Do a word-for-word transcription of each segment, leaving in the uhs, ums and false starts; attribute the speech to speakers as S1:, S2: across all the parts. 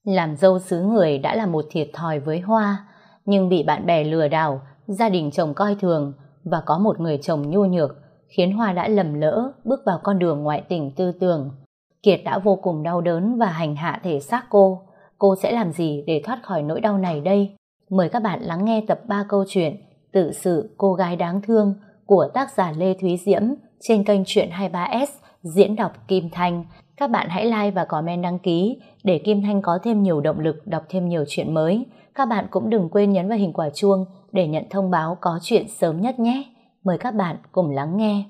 S1: Làm dâu xứ người đã là một thiệt thòi với Hoa, nhưng bị bạn bè lừa đảo, gia đình chồng coi thường và có một người chồng nhu nhược khiến Hoa đã lầm lỡ bước vào con đường ngoại tình tư tưởng. Kiệt đã vô cùng đau đớn và hành hạ thể xác cô. Cô sẽ làm gì để thoát khỏi nỗi đau này đây? Mời các bạn lắng nghe tập ba câu chuyện Tự sự cô gái đáng thương của tác giả Lê Thúy Diễm trên kênh Truyện hai mươi ba ét diễn đọc Kim Thanh. Các bạn hãy like và comment đăng ký để Kim Thanh có thêm nhiều động lực đọc thêm nhiều chuyện mới. Các bạn cũng đừng quên nhấn vào hình quả chuông để nhận thông báo có chuyện sớm nhất nhé. Mời các bạn cùng lắng nghe.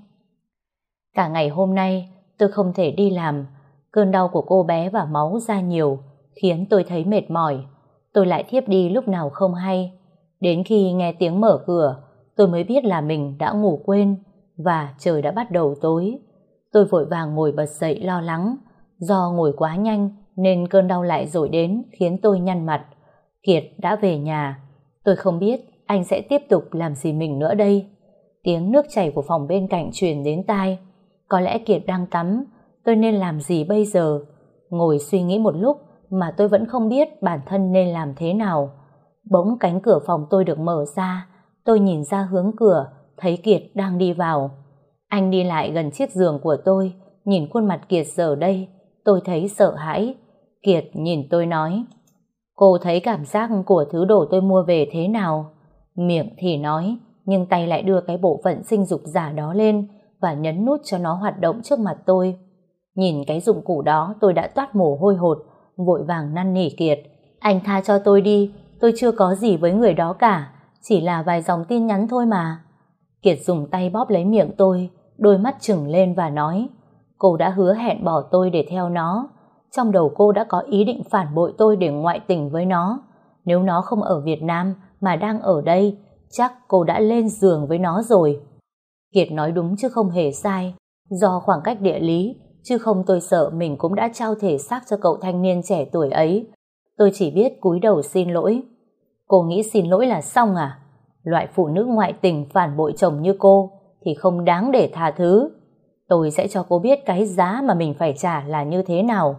S1: Cả ngày hôm nay tôi không thể đi làm. Cơn đau của cô bé và máu ra nhiều khiến tôi thấy mệt mỏi. Tôi lại thiếp đi lúc nào không hay. Đến khi nghe tiếng mở cửa, tôi mới biết là mình đã ngủ quên và trời đã bắt đầu tối. Tôi vội vàng ngồi bật dậy lo lắng. Do ngồi quá nhanh nên cơn đau lại dội đến khiến tôi nhăn mặt. Kiệt đã về nhà. Tôi không biết anh sẽ tiếp tục làm gì mình nữa đây. Tiếng nước chảy của phòng bên cạnh truyền đến tai. Có lẽ Kiệt đang tắm. Tôi nên làm gì bây giờ? Ngồi suy nghĩ một lúc mà tôi vẫn không biết bản thân nên làm thế nào. Bỗng cánh cửa phòng tôi được mở ra. Tôi nhìn ra hướng cửa, thấy Kiệt đang đi vào. Anh đi lại gần chiếc giường của tôi, nhìn khuôn mặt Kiệt giờ đây, tôi thấy sợ hãi. Kiệt nhìn tôi nói: "Cô thấy cảm giác của thứ đồ tôi mua về thế nào?" Miệng thì nói, nhưng tay lại đưa cái bộ phận sinh dục giả đó lên và nhấn nút cho nó hoạt động trước mặt tôi. Nhìn cái dụng cụ đó tôi đã toát mồ hôi hột, vội vàng năn nỉ Kiệt: "Anh tha cho tôi đi, tôi chưa có gì với người đó cả, chỉ là vài dòng tin nhắn thôi mà." Kiệt dùng tay bóp lấy miệng tôi, đôi mắt trừng lên và nói: "Cô đã hứa hẹn bỏ tôi để theo nó. Trong đầu cô đã có ý định phản bội tôi để ngoại tình với nó. Nếu nó không ở Việt Nam mà đang ở đây, chắc cô đã lên giường với nó rồi." Kiệt nói đúng chứ không hề sai. Do khoảng cách địa lý, chứ không tôi sợ mình cũng đã trao thể xác cho cậu thanh niên trẻ tuổi ấy. Tôi chỉ biết cúi đầu xin lỗi. "Cô nghĩ xin lỗi là xong à? Loại phụ nữ ngoại tình phản bội chồng như cô thì không đáng để tha thứ. Tôi sẽ cho cô biết cái giá mà mình phải trả là như thế nào."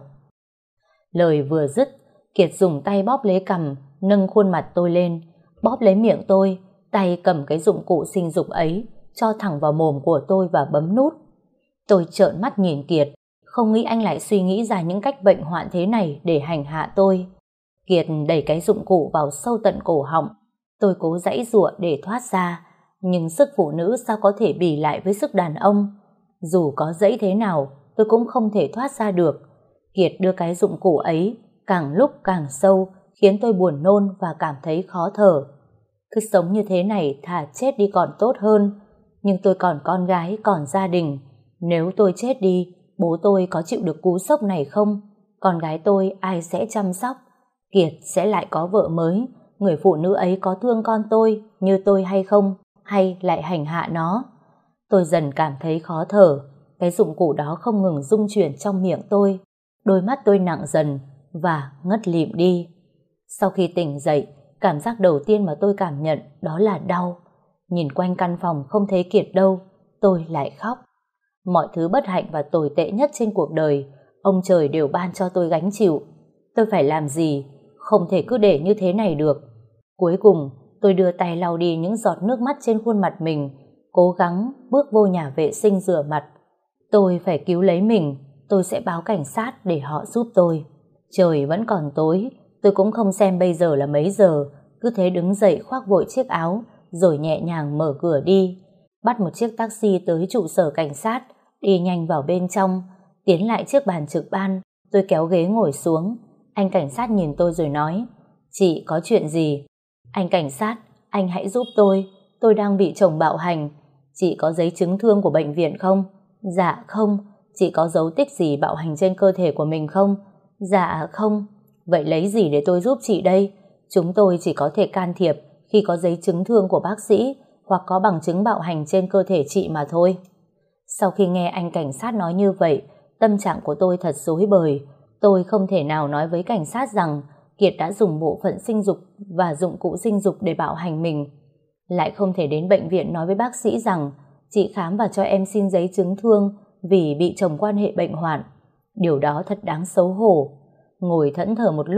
S1: Lời vừa dứt, Kiệt dùng tay bóp lấy cằm, nâng khuôn mặt tôi lên, bóp lấy miệng tôi, tay cầm cái dụng cụ sinh dục ấy, cho thẳng vào mồm của tôi và bấm nút. Tôi trợn mắt nhìn Kiệt, không nghĩ anh lại suy nghĩ ra những cách bệnh hoạn thế này để hành hạ tôi. Kiệt đẩy cái dụng cụ vào sâu tận cổ họng. Tôi cố giãy giụa để thoát ra, nhưng sức phụ nữ sao có thể bì lại với sức đàn ông. Dù có giãy thế nào, tôi cũng không thể thoát ra được. Kiệt đưa cái dụng cụ ấy càng lúc càng sâu, khiến tôi buồn nôn và cảm thấy khó thở. Cứ sống như thế này thà chết đi còn tốt hơn. Nhưng tôi còn con gái, còn gia đình. Nếu tôi chết đi, bố tôi có chịu được cú sốc này không? Con gái tôi ai sẽ chăm sóc? Kiệt sẽ lại có vợ mới. Người phụ nữ ấy có thương con tôi như tôi hay không? Hay lại hành hạ nó? Tôi dần cảm thấy khó thở. Cái dụng cụ đó không ngừng rung chuyển trong miệng tôi. Đôi mắt tôi nặng dần và ngất lịm đi. Sau khi tỉnh dậy, cảm giác đầu tiên mà tôi cảm nhận đó là đau. Nhìn quanh căn phòng không thấy Kiệt đâu, tôi lại khóc. Mọi thứ bất hạnh và tồi tệ nhất trên cuộc đời, ông trời đều ban cho tôi gánh chịu. Tôi phải làm gì? Không thể cứ để như thế này được. Cuối cùng, tôi đưa tay lau đi những giọt nước mắt trên khuôn mặt mình, cố gắng bước vô nhà vệ sinh rửa mặt. Tôi phải cứu lấy mình, tôi sẽ báo cảnh sát để họ giúp tôi. Trời vẫn còn tối, tôi cũng không xem bây giờ là mấy giờ, cứ thế đứng dậy khoác vội chiếc áo, rồi nhẹ nhàng mở cửa đi. Bắt một chiếc taxi tới trụ sở cảnh sát, đi nhanh vào bên trong, tiến lại chiếc bàn trực ban, tôi kéo ghế ngồi xuống. Anh cảnh sát nhìn tôi rồi nói: "Chị có chuyện gì?" "Anh cảnh sát, anh hãy giúp tôi, tôi đang bị chồng bạo hành." "Chị có giấy chứng thương của bệnh viện không?" "Dạ không." "Chị có dấu tích gì bạo hành trên cơ thể của mình không?" "Dạ không." "Vậy lấy gì để tôi giúp chị đây? Chúng tôi chỉ có thể can thiệp khi có giấy chứng thương của bác sĩ hoặc có bằng chứng bạo hành trên cơ thể chị mà thôi." Sau khi nghe anh cảnh sát nói như vậy, tâm trạng của tôi thật rối bời. Tôi không thể nào nói với cảnh sát rằng Kiệt đã dùng bộ phận sinh dục và dụng cụ sinh dục để bạo hành mình. Lại không thể đến bệnh viện nói với bác sĩ rằng chị khám và cho em xin giấy chứng thương vì bị chồng quan hệ bệnh hoạn. Điều đó thật đáng xấu hổ. Ngồi thẫn thờ một lúc,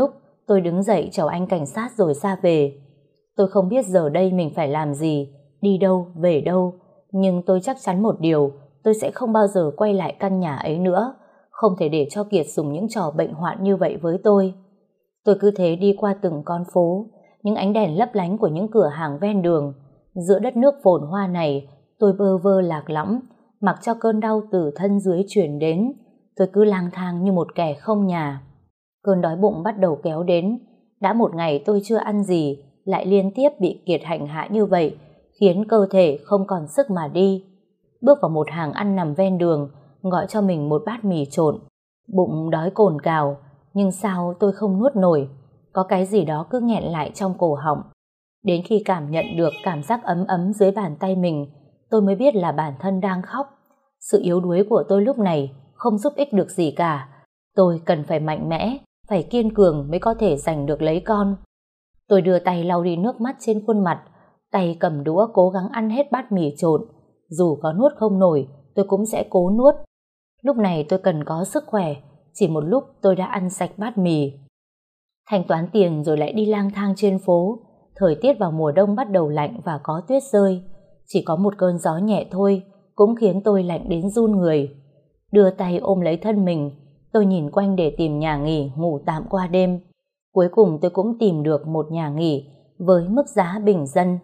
S1: tôi đứng dậy chào anh cảnh sát rồi ra về. Tôi không biết giờ đây mình phải làm gì, đi đâu, về đâu, nhưng tôi chắc chắn một điều, tôi sẽ không bao giờ quay lại căn nhà ấy nữa, không thể để cho Kiệt dùng những trò bệnh hoạn như vậy với tôi. Tôi cứ thế đi qua từng con phố, những ánh đèn lấp lánh của những cửa hàng ven đường. Giữa đất nước phồn hoa này, tôi bơ vơ lạc lõng, mặc cho cơn đau từ thân dưới truyền đến. Tôi cứ lang thang như một kẻ không nhà. Cơn đói bụng bắt đầu kéo đến. Đã một ngày tôi chưa ăn gì, lại liên tiếp bị Kiệt hành hạ như vậy, khiến cơ thể không còn sức mà đi. Bước vào một hàng ăn nằm ven đường, gọi cho mình một bát mì trộn. Bụng đói cồn cào, nhưng sao tôi không nuốt nổi, có cái gì đó cứ nghẹn lại trong cổ họng. Đến khi cảm nhận được cảm giác ấm ấm dưới bàn tay mình, tôi mới biết là bản thân đang khóc. Sự yếu đuối của tôi lúc này không giúp ích được gì cả. Tôi cần phải mạnh mẽ, phải kiên cường mới có thể giành được lấy con. Tôi đưa tay lau đi nước mắt trên khuôn mặt, tay cầm đũa cố gắng ăn hết bát mì trộn. Dù có nuốt không nổi, tôi cũng sẽ cố nuốt. Lúc này tôi cần có sức khỏe. Chỉ một lúc tôi đã ăn sạch bát mì. Thanh toán tiền rồi lại đi lang thang trên phố. Thời tiết vào mùa đông bắt đầu lạnh và có tuyết rơi. Chỉ có một cơn gió nhẹ thôi cũng khiến tôi lạnh đến run người. Đưa tay ôm lấy thân mình, tôi nhìn quanh để tìm nhà nghỉ ngủ tạm qua đêm. Cuối cùng tôi cũng tìm được một nhà nghỉ với mức giá bình dân.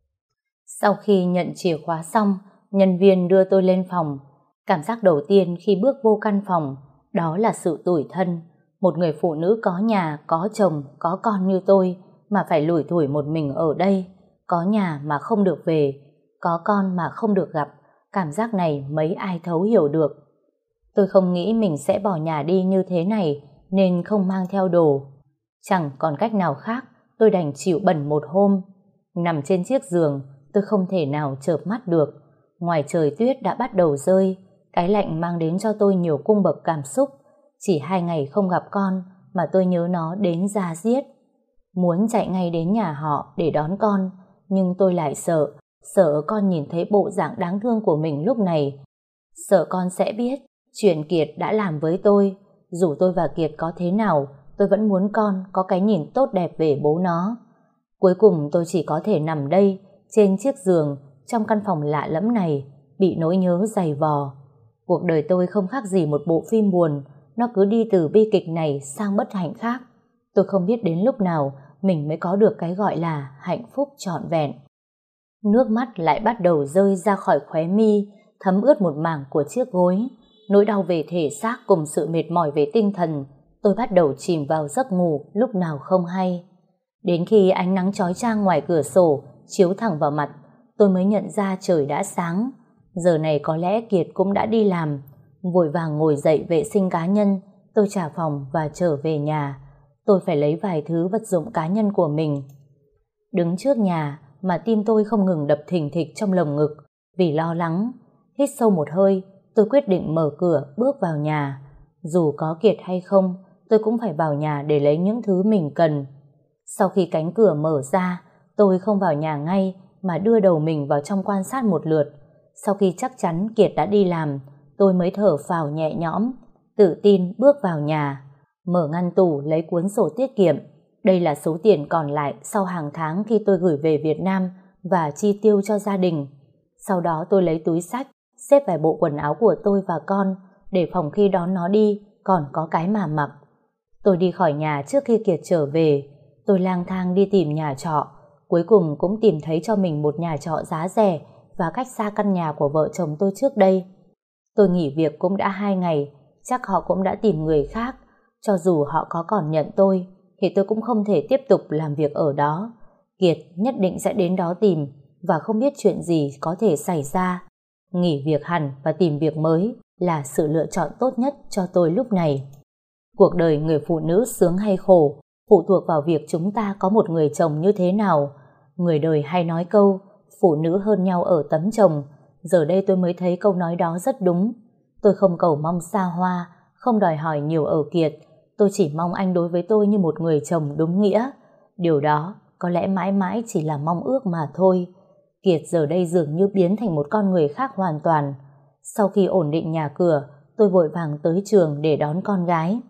S1: Sau khi nhận chìa khóa xong, nhân viên đưa tôi lên phòng. Cảm giác đầu tiên khi bước vô căn phòng đó là sự tủi thân. Một người phụ nữ có nhà, có chồng, có con như tôi mà phải lủi thủi một mình ở đây. Có nhà mà không được về, có con mà không được gặp. Cảm giác này mấy ai thấu hiểu được. Tôi không nghĩ mình sẽ bỏ nhà đi như thế này nên không mang theo đồ. Chẳng còn cách nào khác, tôi đành chịu bẩn một hôm. Nằm trên chiếc giường, tôi không thể nào chợp mắt được. Ngoài trời tuyết đã bắt đầu rơi. Cái lạnh mang đến cho tôi nhiều cung bậc cảm xúc. Chỉ hai ngày không gặp con mà tôi nhớ nó đến da diết. Muốn chạy ngay đến nhà họ để đón con, nhưng tôi lại sợ. Sợ con nhìn thấy bộ dạng đáng thương của mình lúc này. Sợ con sẽ biết chuyện Kiệt đã làm với tôi. Dù tôi và Kiệt có thế nào, tôi vẫn muốn con có cái nhìn tốt đẹp về bố nó. Cuối cùng tôi chỉ có thể nằm đây, trên chiếc giường, trong căn phòng lạ lẫm này, bị nỗi nhớ dày vò. Cuộc đời tôi không khác gì một bộ phim buồn, nó cứ đi từ bi kịch này sang bất hạnh khác. Tôi không biết đến lúc nào mình mới có được cái gọi là hạnh phúc trọn vẹn. Nước mắt lại bắt đầu rơi ra khỏi khóe mi, thấm ướt một mảng của chiếc gối. Nỗi đau về thể xác cùng sự mệt mỏi về tinh thần, tôi bắt đầu chìm vào giấc ngủ lúc nào không hay. Đến khi ánh nắng chói chang ngoài cửa sổ chiếu thẳng vào mặt, tôi mới nhận ra trời đã sáng. Giờ này có lẽ Kiệt cũng đã đi làm. Vội vàng ngồi dậy vệ sinh cá nhân, tôi trả phòng và trở về nhà. Tôi phải lấy vài thứ vật dụng cá nhân của mình. Đứng trước nhà mà tim tôi không ngừng đập thình thịch trong lồng ngực vì lo lắng. Hít sâu một hơi, tôi quyết định mở cửa bước vào nhà. Dù có Kiệt hay không, tôi cũng phải vào nhà để lấy những thứ mình cần. Sau khi cánh cửa mở ra, tôi không vào nhà ngay mà đưa đầu mình vào trong quan sát một lượt. Sau khi chắc chắn Kiệt đã đi làm, tôi mới thở phào nhẹ nhõm, tự tin bước vào nhà. Mở ngăn tủ lấy cuốn sổ tiết kiệm. Đây là số tiền còn lại sau hàng tháng khi tôi gửi về Việt Nam và chi tiêu cho gia đình. Sau đó tôi lấy túi xách, xếp vài bộ quần áo của tôi và con để phòng khi đón nó đi còn có cái mà mặc. Tôi đi khỏi nhà trước khi Kiệt trở về. Tôi lang thang đi tìm nhà trọ, cuối cùng cũng tìm thấy cho mình một nhà trọ giá rẻ và cách xa căn nhà của vợ chồng tôi trước đây. Tôi nghỉ việc cũng đã hai ngày, chắc họ cũng đã tìm người khác. Cho dù họ có còn nhận tôi, thì tôi cũng không thể tiếp tục làm việc ở đó. Kiệt nhất định sẽ đến đó tìm, và không biết chuyện gì có thể xảy ra. Nghỉ việc hẳn và tìm việc mới là sự lựa chọn tốt nhất cho tôi lúc này. Cuộc đời người phụ nữ sướng hay khổ phụ thuộc vào việc chúng ta có một người chồng như thế nào. Người đời hay nói câu phụ nữ hơn nhau ở tấm chồng. Giờ đây tôi mới thấy câu nói đó rất đúng. Tôi không cầu mong xa hoa, không đòi hỏi nhiều ở Kiệt. Tôi chỉ mong anh đối với tôi như một người chồng đúng nghĩa. Điều đó có lẽ mãi mãi chỉ là mong ước mà thôi. Kiệt giờ đây dường như biến thành một con người khác hoàn toàn. Sau khi ổn định nhà cửa, tôi vội vàng tới trường để đón con gái.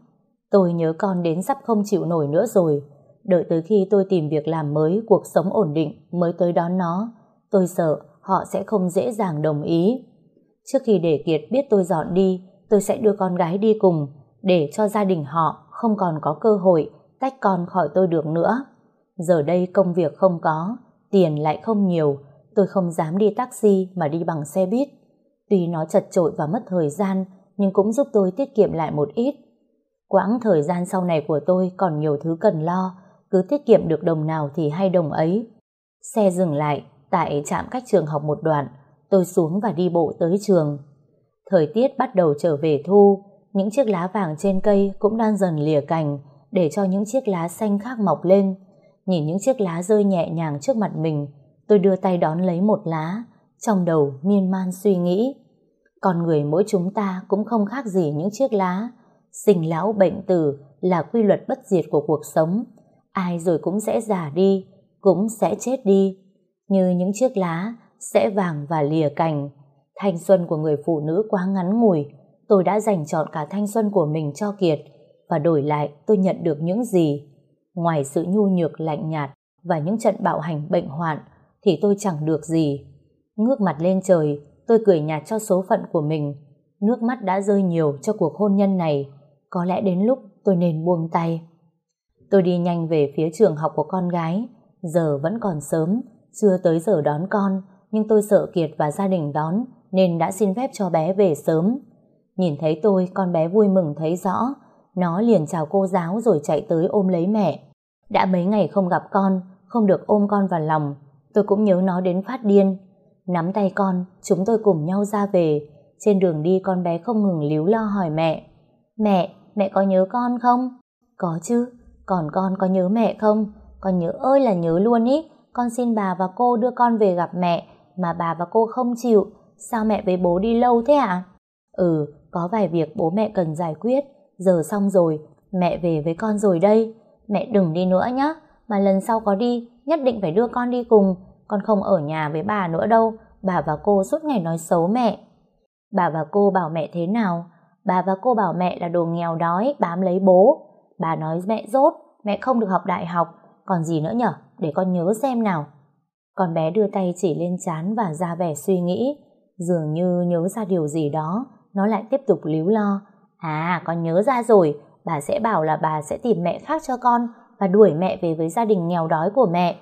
S1: Tôi nhớ con đến sắp không chịu nổi nữa rồi. Đợi tới khi tôi tìm việc làm mới, cuộc sống ổn định mới tới đón nó. Tôi sợ họ sẽ không dễ dàng đồng ý. Trước khi để Kiệt biết tôi dọn đi, tôi sẽ đưa con gái đi cùng, để cho gia đình họ không còn có cơ hội tách con khỏi tôi được nữa. Giờ đây công việc không có, tiền lại không nhiều, tôi không dám đi taxi mà đi bằng xe buýt. Tuy nó chật chội và mất thời gian, nhưng cũng giúp tôi tiết kiệm lại một ít. Quãng thời gian sau này của tôi còn nhiều thứ cần lo, cứ tiết kiệm được đồng nào thì hay đồng ấy. Xe dừng lại tại trạm cách trường học một đoạn, tôi xuống và đi bộ tới trường. Thời tiết bắt đầu trở về thu, những chiếc lá vàng trên cây cũng đang dần lìa cành để cho những chiếc lá xanh khác mọc lên. Nhìn những chiếc lá rơi nhẹ nhàng trước mặt mình, tôi đưa tay đón lấy một lá, trong đầu miên man suy nghĩ. Con người mỗi chúng ta cũng không khác gì những chiếc lá. Sinh lão bệnh tử là quy luật bất diệt của cuộc sống. Ai rồi cũng sẽ già đi, cũng sẽ chết đi. Như những chiếc lá sẽ vàng và lìa cành. Thanh xuân của người phụ nữ quá ngắn ngủi. Tôi đã dành trọn cả thanh xuân của mình cho Kiệt, và đổi lại tôi nhận được những gì? Ngoài sự nhu nhược lạnh nhạt và những trận bạo hành bệnh hoạn thì tôi chẳng được gì. Ngước mặt lên trời, tôi cười nhạt cho số phận của mình. Nước mắt đã rơi nhiều cho cuộc hôn nhân này. Có lẽ đến lúc tôi nên buông tay. Tôi đi nhanh về phía trường học của con gái. Giờ vẫn còn sớm, chưa tới giờ đón con, nhưng tôi sợ Kiệt và gia đình đón nên đã xin phép cho bé về sớm. Nhìn thấy tôi, con bé vui mừng thấy rõ. Nó liền chào cô giáo rồi chạy tới ôm lấy mẹ. Đã mấy ngày không gặp con, không được ôm con vào lòng, tôi cũng nhớ nó đến phát điên. Nắm tay con, chúng tôi cùng nhau ra về. Trên đường đi con bé không ngừng líu lo hỏi mẹ: Mẹ, mẹ có nhớ con không? Có chứ, còn con có nhớ mẹ không? Con nhớ ơi là nhớ luôn ý. Con xin bà và cô đưa con về gặp mẹ, mà bà và cô không chịu. Sao mẹ với bố đi lâu thế ạ? Ừ, có vài việc bố mẹ cần giải quyết. Giờ xong rồi, mẹ về với con rồi đây. Mẹ đừng đi nữa nhé, mà lần sau có đi, nhất định phải đưa con đi cùng. Con không ở nhà với bà nữa đâu. Bà và cô suốt ngày nói xấu mẹ. Bà và cô bảo mẹ thế nào? Bà và cô bảo mẹ là đồ nghèo đói, bám lấy bố. Bà nói mẹ dốt, mẹ không được học đại học. Còn gì nữa nhở? Để con nhớ xem nào. Con bé đưa tay chỉ lên trán và ra vẻ suy nghĩ. Dường như nhớ ra điều gì đó, nó lại tiếp tục líu lo. À, con nhớ ra rồi. Bà sẽ bảo là bà sẽ tìm mẹ khác cho con và đuổi mẹ về với gia đình nghèo đói của mẹ.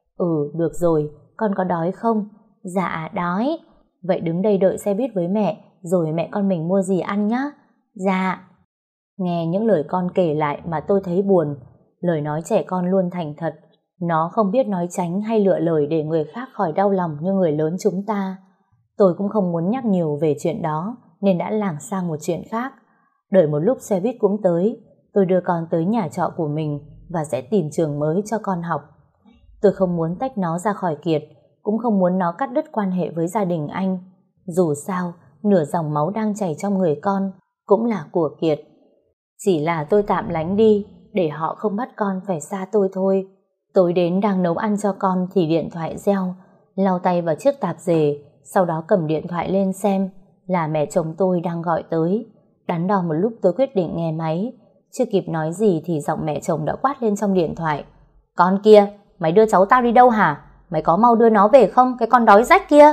S1: Ừ, được rồi. Con có đói không? Dạ, đói. Vậy đứng đây đợi xe buýt với mẹ, rồi mẹ con mình mua gì ăn nhá. Dạ. Nghe những lời con kể lại mà tôi thấy buồn. Lời nói trẻ con luôn thành thật. Nó không biết nói tránh hay lựa lời để người khác khỏi đau lòng như người lớn chúng ta. Tôi cũng không muốn nhắc nhiều về chuyện đó, nên đã lảng sang một chuyện khác. Đợi một lúc xe buýt cũng tới, tôi đưa con tới nhà trọ của mình và sẽ tìm trường mới cho con học. Tôi không muốn tách nó ra khỏi Kiệt, cũng không muốn nó cắt đứt quan hệ với gia đình anh. Dù sao, nửa dòng máu đang chảy trong người con cũng là của Kiệt. Chỉ là tôi tạm lánh đi để họ không bắt con phải xa tôi thôi. Tối đến đang nấu ăn cho con thì điện thoại reo. Lau tay vào chiếc tạp dề, sau đó cầm điện thoại lên xem là mẹ chồng tôi đang gọi tới. Đắn đo một lúc tôi quyết định nghe máy. Chưa kịp nói gì thì giọng mẹ chồng đã quát lên trong điện thoại: Con kia, mày đưa cháu tao đi đâu hả? Mày có mau đưa nó về không, cái con đói rách kia?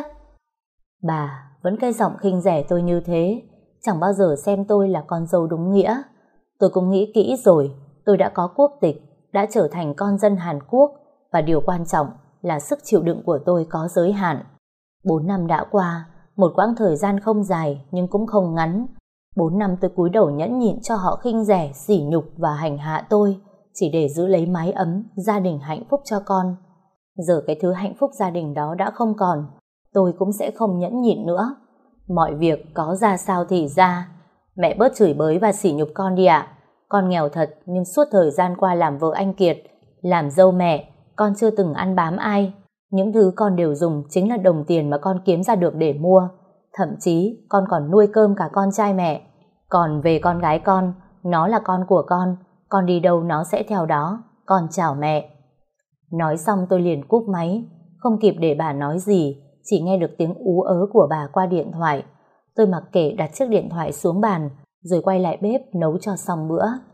S1: Bà vẫn cái giọng khinh rẻ tôi như thế, chẳng bao giờ xem tôi là con dâu đúng nghĩa. Tôi cũng nghĩ kỹ rồi, tôi đã có quốc tịch, đã trở thành con dân Hàn Quốc, và điều quan trọng là sức chịu đựng của tôi có giới hạn. Bốn năm đã qua, một quãng thời gian không dài nhưng cũng không ngắn. Bốn năm tôi cúi đầu nhẫn nhịn cho họ khinh rẻ, sỉ nhục và hành hạ tôi, chỉ để giữ lấy mái ấm, gia đình hạnh phúc cho con. Giờ cái thứ hạnh phúc gia đình đó đã không còn, tôi cũng sẽ không nhẫn nhịn nữa. Mọi việc có ra sao thì ra. Mẹ bớt chửi bới và sỉ nhục con đi ạ. Con nghèo thật, nhưng suốt thời gian qua làm vợ anh Kiệt, làm dâu mẹ, con chưa từng ăn bám ai. Những thứ con đều dùng chính là đồng tiền mà con kiếm ra được để mua. Thậm chí con còn nuôi cơm cả con trai mẹ. Còn về con gái con, nó là con của con, con đi đâu nó sẽ theo đó. Con chào mẹ. Nói xong tôi liền cúp máy, không kịp để bà nói gì, chỉ nghe được tiếng ú ớ của bà qua điện thoại. Tôi mặc kệ đặt chiếc điện thoại xuống bàn, rồi quay lại bếp nấu cho xong bữa.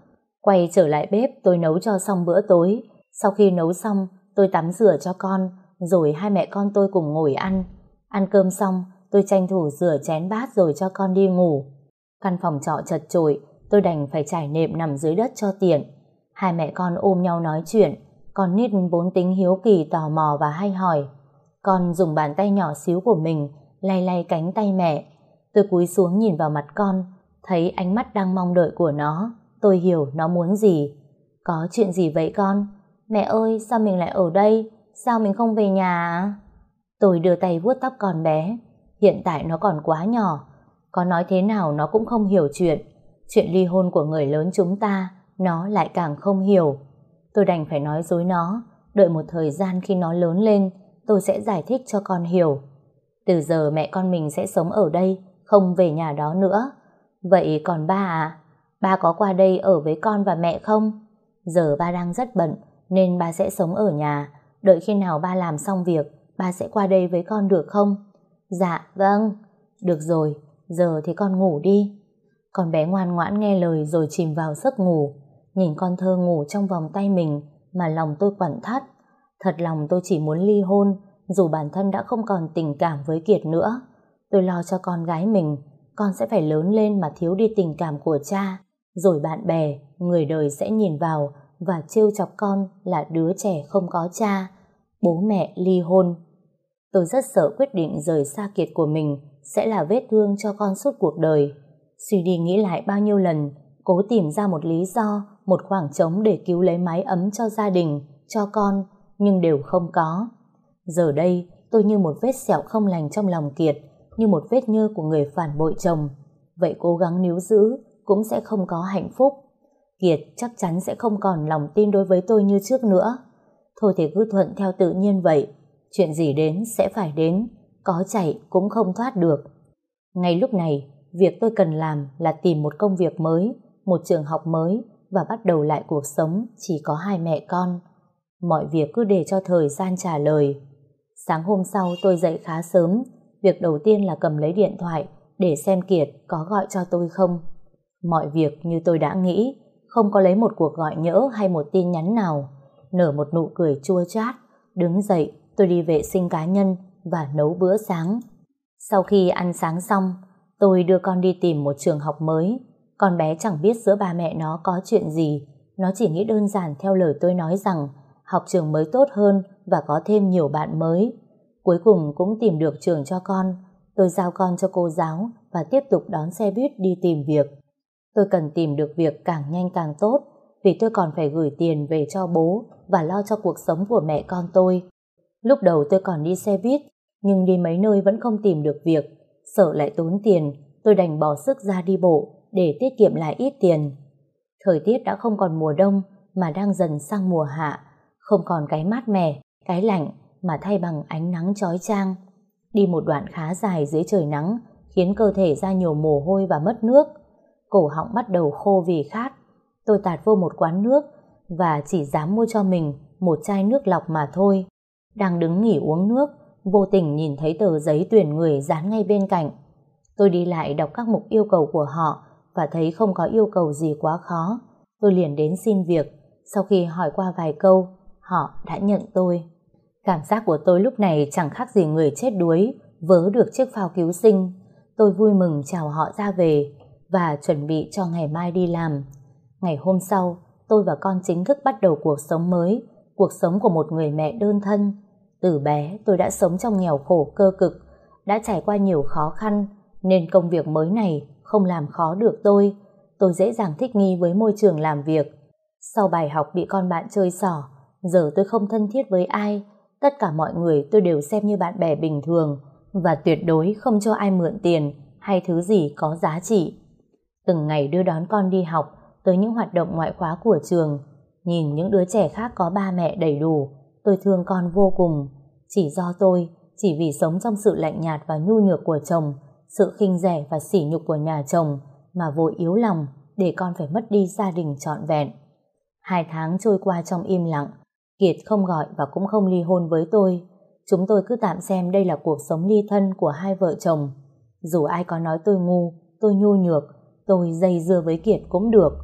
S1: Quay trở lại bếp, tôi nấu cho xong bữa tối. Sau khi nấu xong, tôi tắm rửa cho con, rồi hai mẹ con tôi cùng ngồi ăn. Ăn cơm xong, tôi tranh thủ rửa chén bát rồi cho con đi ngủ. Căn phòng trọ chật chội, tôi đành phải trải nệm nằm dưới đất cho tiện. Hai mẹ con ôm nhau nói chuyện, con nít vốn tính hiếu kỳ tò mò và hay hỏi. Con dùng bàn tay nhỏ xíu của mình lay lay cánh tay mẹ. Tôi cúi xuống nhìn vào mặt con, thấy ánh mắt đang mong đợi của nó. Tôi hiểu nó muốn gì. Có chuyện gì vậy con? Mẹ ơi, sao mình lại ở đây? Sao mình không về nhà? Tôi đưa tay vuốt tóc con bé. Hiện tại nó còn quá nhỏ, có nói thế nào nó cũng không hiểu chuyện. Chuyện ly hôn của người lớn chúng ta, nó lại càng không hiểu. Tôi đành phải nói dối nó. Đợi một thời gian khi nó lớn lên, tôi sẽ giải thích cho con hiểu. Từ giờ mẹ con mình sẽ sống ở đây, không về nhà đó nữa. Vậy còn ba à? Ba có qua đây ở với con và mẹ không? Giờ ba đang rất bận, nên ba sẽ sống ở nhà. Đợi khi nào ba làm xong việc, ba sẽ qua đây với con được không? Dạ, vâng. Được rồi, giờ thì con ngủ đi. Con bé ngoan ngoãn nghe lời rồi chìm vào giấc ngủ. Nhìn con thơ ngủ trong vòng tay mình mà lòng tôi quặn thắt. Thật lòng tôi chỉ muốn ly hôn, dù bản thân đã không còn tình cảm với Kiệt nữa. Tôi lo cho con gái mình, con sẽ phải lớn lên mà thiếu đi tình cảm của cha. Rồi bạn bè, người đời sẽ nhìn vào và trêu chọc con là đứa trẻ không có cha. Bố mẹ ly hôn. Tôi rất sợ quyết định rời xa Kiệt của mình sẽ là vết thương cho con suốt cuộc đời. Suy đi nghĩ lại bao nhiêu lần, cố tìm ra một lý do, một khoảng trống để cứu lấy mái ấm cho gia đình, cho con, nhưng đều không có. Giờ đây, tôi như một vết sẹo không lành trong lòng Kiệt, như một vết nhơ của người phản bội chồng. Vậy cố gắng níu giữ, cũng sẽ không có hạnh phúc. Kiệt chắc chắn sẽ không còn lòng tin đối với tôi như trước nữa. Thôi thì cứ thuận theo tự nhiên vậy. Chuyện gì đến sẽ phải đến, có chạy cũng không thoát được. Ngay lúc này, việc tôi cần làm là tìm một công việc mới, một trường học mới và bắt đầu lại cuộc sống chỉ có hai mẹ con. Mọi việc cứ để cho thời gian trả lời. Sáng hôm sau tôi dậy khá sớm. Việc đầu tiên là cầm lấy điện thoại để xem Kiệt có gọi cho tôi không. Mọi việc như tôi đã nghĩ, không có lấy một cuộc gọi nhỡ hay một tin nhắn nào. Nở một nụ cười chua chát, đứng dậy tôi đi vệ sinh cá nhân và nấu bữa sáng. Sau khi ăn sáng xong, tôi đưa con đi tìm một trường học mới. Con bé chẳng biết giữa ba mẹ nó có chuyện gì. Nó chỉ nghĩ đơn giản theo lời tôi nói rằng học trường mới tốt hơn và có thêm nhiều bạn mới. Cuối cùng cũng tìm được trường cho con. Tôi giao con cho cô giáo và tiếp tục đón xe buýt đi tìm việc. Tôi cần tìm được việc càng nhanh càng tốt, vì tôi còn phải gửi tiền về cho bố và lo cho cuộc sống của mẹ con tôi. Lúc đầu tôi còn đi xe buýt, nhưng đi mấy nơi vẫn không tìm được việc. Sợ lại tốn tiền, tôi đành bỏ sức ra đi bộ để tiết kiệm lại ít tiền. Thời tiết đã không còn mùa đông mà đang dần sang mùa hạ, không còn cái mát mẻ, cái lạnh mà thay bằng ánh nắng chói chang. Đi một đoạn khá dài dưới trời nắng khiến cơ thể ra nhiều mồ hôi và mất nước. Cổ họng bắt đầu khô vì khát. Tôi tạt vô một quán nước và chỉ dám mua cho mình một chai nước lọc mà thôi. Đang đứng nghỉ uống nước, vô tình nhìn thấy tờ giấy tuyển người dán ngay bên cạnh. Tôi đi lại đọc các mục yêu cầu của họ và thấy không có yêu cầu gì quá khó. Tôi liền đến xin việc. Sau khi hỏi qua vài câu, họ đã nhận tôi. Cảm giác của tôi lúc này chẳng khác gì người chết đuối vớ được chiếc phao cứu sinh. Tôi vui mừng chào họ ra về và chuẩn bị cho ngày mai đi làm. Ngày hôm sau, tôi và con chính thức bắt đầu cuộc sống mới, cuộc sống của một người mẹ đơn thân. Từ bé tôi đã sống trong nghèo khổ cơ cực, đã trải qua nhiều khó khăn, nên công việc mới này không làm khó được tôi. Tôi dễ dàng thích nghi với môi trường làm việc. Sau bài học bị con bạn chơi xỏ, giờ tôi không thân thiết với ai. Tất cả mọi người tôi đều xem như bạn bè bình thường và tuyệt đối không cho ai mượn tiền hay thứ gì có giá trị. Từng ngày đưa đón con đi học, tới những hoạt động ngoại khóa của trường, nhìn những đứa trẻ khác có ba mẹ đầy đủ, tôi thương con vô cùng. Chỉ do tôi, chỉ vì sống trong sự lạnh nhạt và nhu nhược của chồng, sự khinh rẻ và sỉ nhục của nhà chồng, mà vội yếu lòng để con phải mất đi gia đình trọn vẹn. Hai tháng trôi qua trong im lặng. Kiệt không gọi và cũng không ly hôn với tôi. Chúng tôi cứ tạm xem đây là cuộc sống ly thân của hai vợ chồng. Dù ai có nói tôi ngu, tôi nhu nhược, tôi dây dưa với Kiệt cũng được.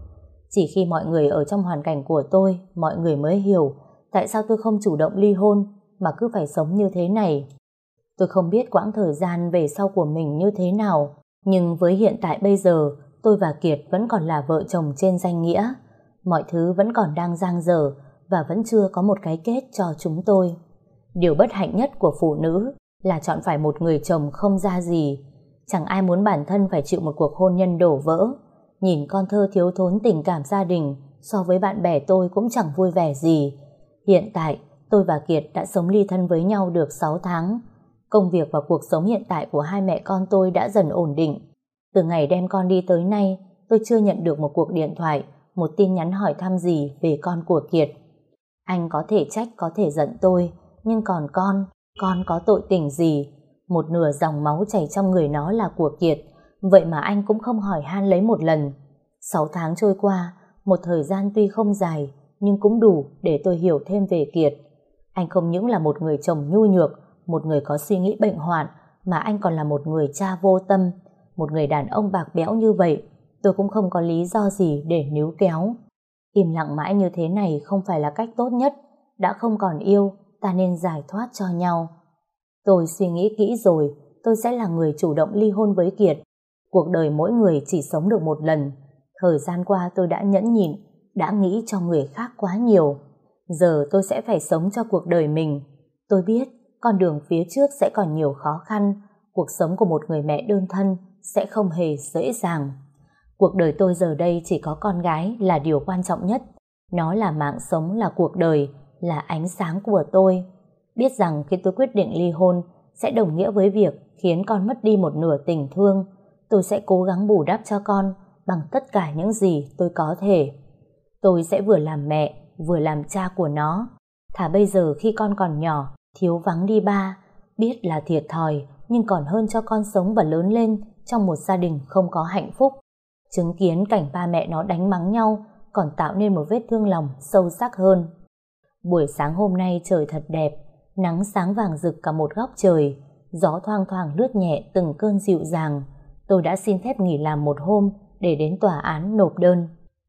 S1: Chỉ khi mọi người ở trong hoàn cảnh của tôi, mọi người mới hiểu tại sao tôi không chủ động ly hôn mà cứ phải sống như thế này. Tôi không biết quãng thời gian về sau của mình như thế nào, nhưng với hiện tại bây giờ, tôi và Kiệt vẫn còn là vợ chồng trên danh nghĩa. Mọi thứ vẫn còn đang dang dở và vẫn chưa có một cái kết cho chúng tôi. Điều bất hạnh nhất của phụ nữ là chọn phải một người chồng không ra gì. Chẳng ai muốn bản thân phải chịu một cuộc hôn nhân đổ vỡ. Nhìn con thơ thiếu thốn tình cảm gia đình, so với bạn bè tôi cũng chẳng vui vẻ gì. Hiện tại, tôi và Kiệt đã sống ly thân với nhau được sáu tháng. Công việc và cuộc sống hiện tại của hai mẹ con tôi đã dần ổn định. Từ ngày đem con đi tới nay, tôi chưa nhận được một cuộc điện thoại, một tin nhắn hỏi thăm gì về con của Kiệt. Anh có thể trách, có thể giận tôi, nhưng còn con, con có tội tình gì? Một nửa dòng máu chảy trong người nó là của Kiệt, vậy mà anh cũng không hỏi han lấy một lần. Sáu tháng trôi qua, một thời gian tuy không dài, nhưng cũng đủ để tôi hiểu thêm về Kiệt. Anh không những là một người chồng nhu nhược, một người có suy nghĩ bệnh hoạn, mà anh còn là một người cha vô tâm, một người đàn ông bạc bẽo như vậy. Tôi cũng không có lý do gì để níu kéo. Im lặng mãi như thế này không phải là cách tốt nhất. Đã không còn yêu, ta nên giải thoát cho nhau. Tôi suy nghĩ kỹ rồi, tôi sẽ là người chủ động ly hôn với Kiệt. Cuộc đời mỗi người chỉ sống được một lần. Thời gian qua tôi đã nhẫn nhịn, đã nghĩ cho người khác quá nhiều. Giờ tôi sẽ phải sống cho cuộc đời mình. Tôi biết con đường phía trước sẽ còn nhiều khó khăn. Cuộc sống của một người mẹ đơn thân sẽ không hề dễ dàng. Cuộc đời tôi giờ đây chỉ có con gái là điều quan trọng nhất. Nó là mạng sống, là cuộc đời, là ánh sáng của tôi. Biết rằng khi tôi quyết định ly hôn sẽ đồng nghĩa với việc khiến con mất đi một nửa tình thương. Tôi sẽ cố gắng bù đắp cho con bằng tất cả những gì tôi có thể. Tôi sẽ vừa làm mẹ, vừa làm cha của nó. Thà bây giờ khi con còn nhỏ, thiếu vắng đi ba, biết là thiệt thòi, nhưng còn hơn cho con sống và lớn lên trong một gia đình không có hạnh phúc. Chứng kiến cảnh ba mẹ nó đánh mắng nhau còn tạo nên một vết thương lòng sâu sắc hơn. Buổi sáng hôm nay trời thật đẹp, nắng sáng vàng rực cả một góc trời, gió thoang thoảng lướt nhẹ từng cơn dịu dàng. Tôi đã xin phép nghỉ làm một hôm để đến tòa án nộp đơn.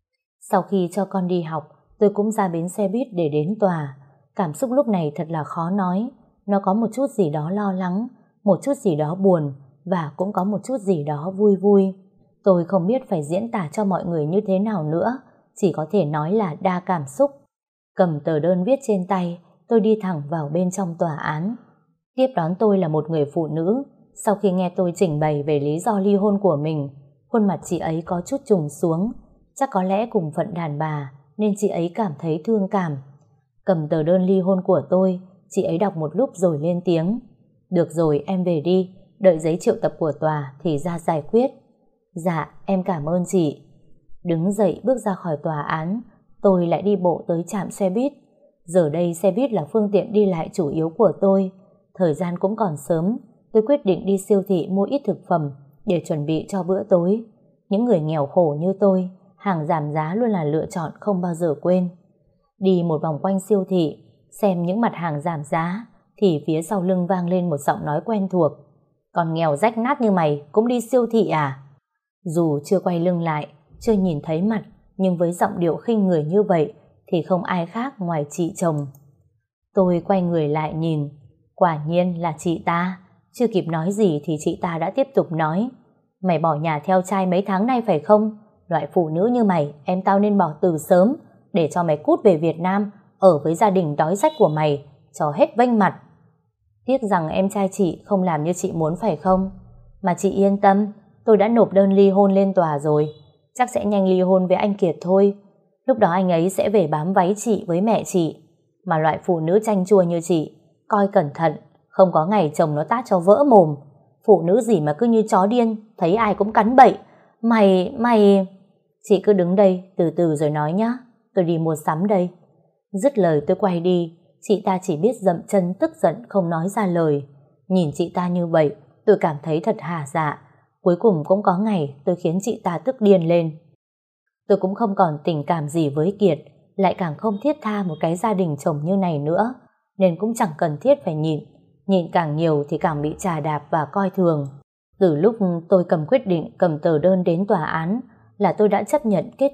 S1: Sau khi cho con đi học, tôi cũng ra bến xe buýt để đến tòa. Cảm xúc lúc này thật là khó nói. Nó có một chút gì đó lo lắng, một chút gì đó buồn, và cũng có một chút gì đó vui vui. Tôi không biết phải diễn tả cho mọi người như thế nào nữa, chỉ có thể nói là đa cảm xúc. Cầm tờ đơn viết trên tay, tôi đi thẳng vào bên trong tòa án. Tiếp đón tôi là một người phụ nữ. Sau khi nghe tôi trình bày về lý do ly hôn của mình, khuôn mặt chị ấy có chút trùng xuống. Chắc có lẽ cùng phận đàn bà nên chị ấy cảm thấy thương cảm. Cầm tờ đơn ly hôn của tôi, chị ấy đọc một lúc rồi lên tiếng. Được rồi, em về đi, đợi giấy triệu tập của tòa thì ra giải quyết. Dạ, em cảm ơn chị. Đứng dậy bước ra khỏi tòa án, tôi lại đi bộ tới trạm xe buýt. Giờ đây xe buýt là phương tiện đi lại chủ yếu của tôi. Thời gian cũng còn sớm, tôi quyết định đi siêu thị mua ít thực phẩm để chuẩn bị cho bữa tối. Những người nghèo khổ như tôi, hàng giảm giá luôn là lựa chọn không bao giờ quên. Đi một vòng quanh siêu thị, xem những mặt hàng giảm giá, thì phía sau lưng vang lên một giọng nói quen thuộc. Còn nghèo rách nát như mày cũng đi siêu thị à? Dù chưa quay lưng lại, chưa nhìn thấy mặt, nhưng với giọng điệu khinh người như vậy thì không ai khác ngoài chị chồng. Tôi quay người lại nhìn, quả nhiên là chị ta. Chưa kịp nói gì thì chị ta đã tiếp tục nói. Mày bỏ nhà theo trai mấy tháng nay phải không? Loại phụ nữ như mày em tao nên bỏ từ sớm, để cho mày cút về Việt Nam ở với gia đình đói rách của mày cho hết vênh mặt. Tiếc rằng em trai chị không làm như chị muốn phải không? Mà chị yên tâm, tôi đã nộp đơn ly hôn lên tòa rồi, chắc sẽ nhanh ly hôn với anh Kiệt thôi. Lúc đó anh ấy sẽ về bám váy chị với mẹ chị. Mà loại phụ nữ chanh chua như chị, coi cẩn thận, không có ngày chồng nó tát cho vỡ mồm. Phụ nữ gì mà cứ như chó điên, thấy ai cũng cắn bậy. Mày, mày... Chị cứ đứng đây, từ từ rồi nói nhá, tôi đi mua sắm đây. Dứt lời tôi quay đi, chị ta chỉ biết dậm chân tức giận không nói ra lời. Nhìn chị ta như vậy, tôi cảm thấy thật hả dạ. Cuối cùng cũng có ngày tôi khiến chị ta tức điên lên. Tôi cũng không còn tình cảm gì với Kiệt, lại càng không thiết tha một cái gia đình chồng như này nữa, nên cũng chẳng cần thiết phải nhịn. Nhịn càng nhiều thì càng bị chà đạp và coi thường. Từ lúc tôi cầm quyết định cầm tờ đơn đến tòa án là tôi đã chấp nhận kết thúc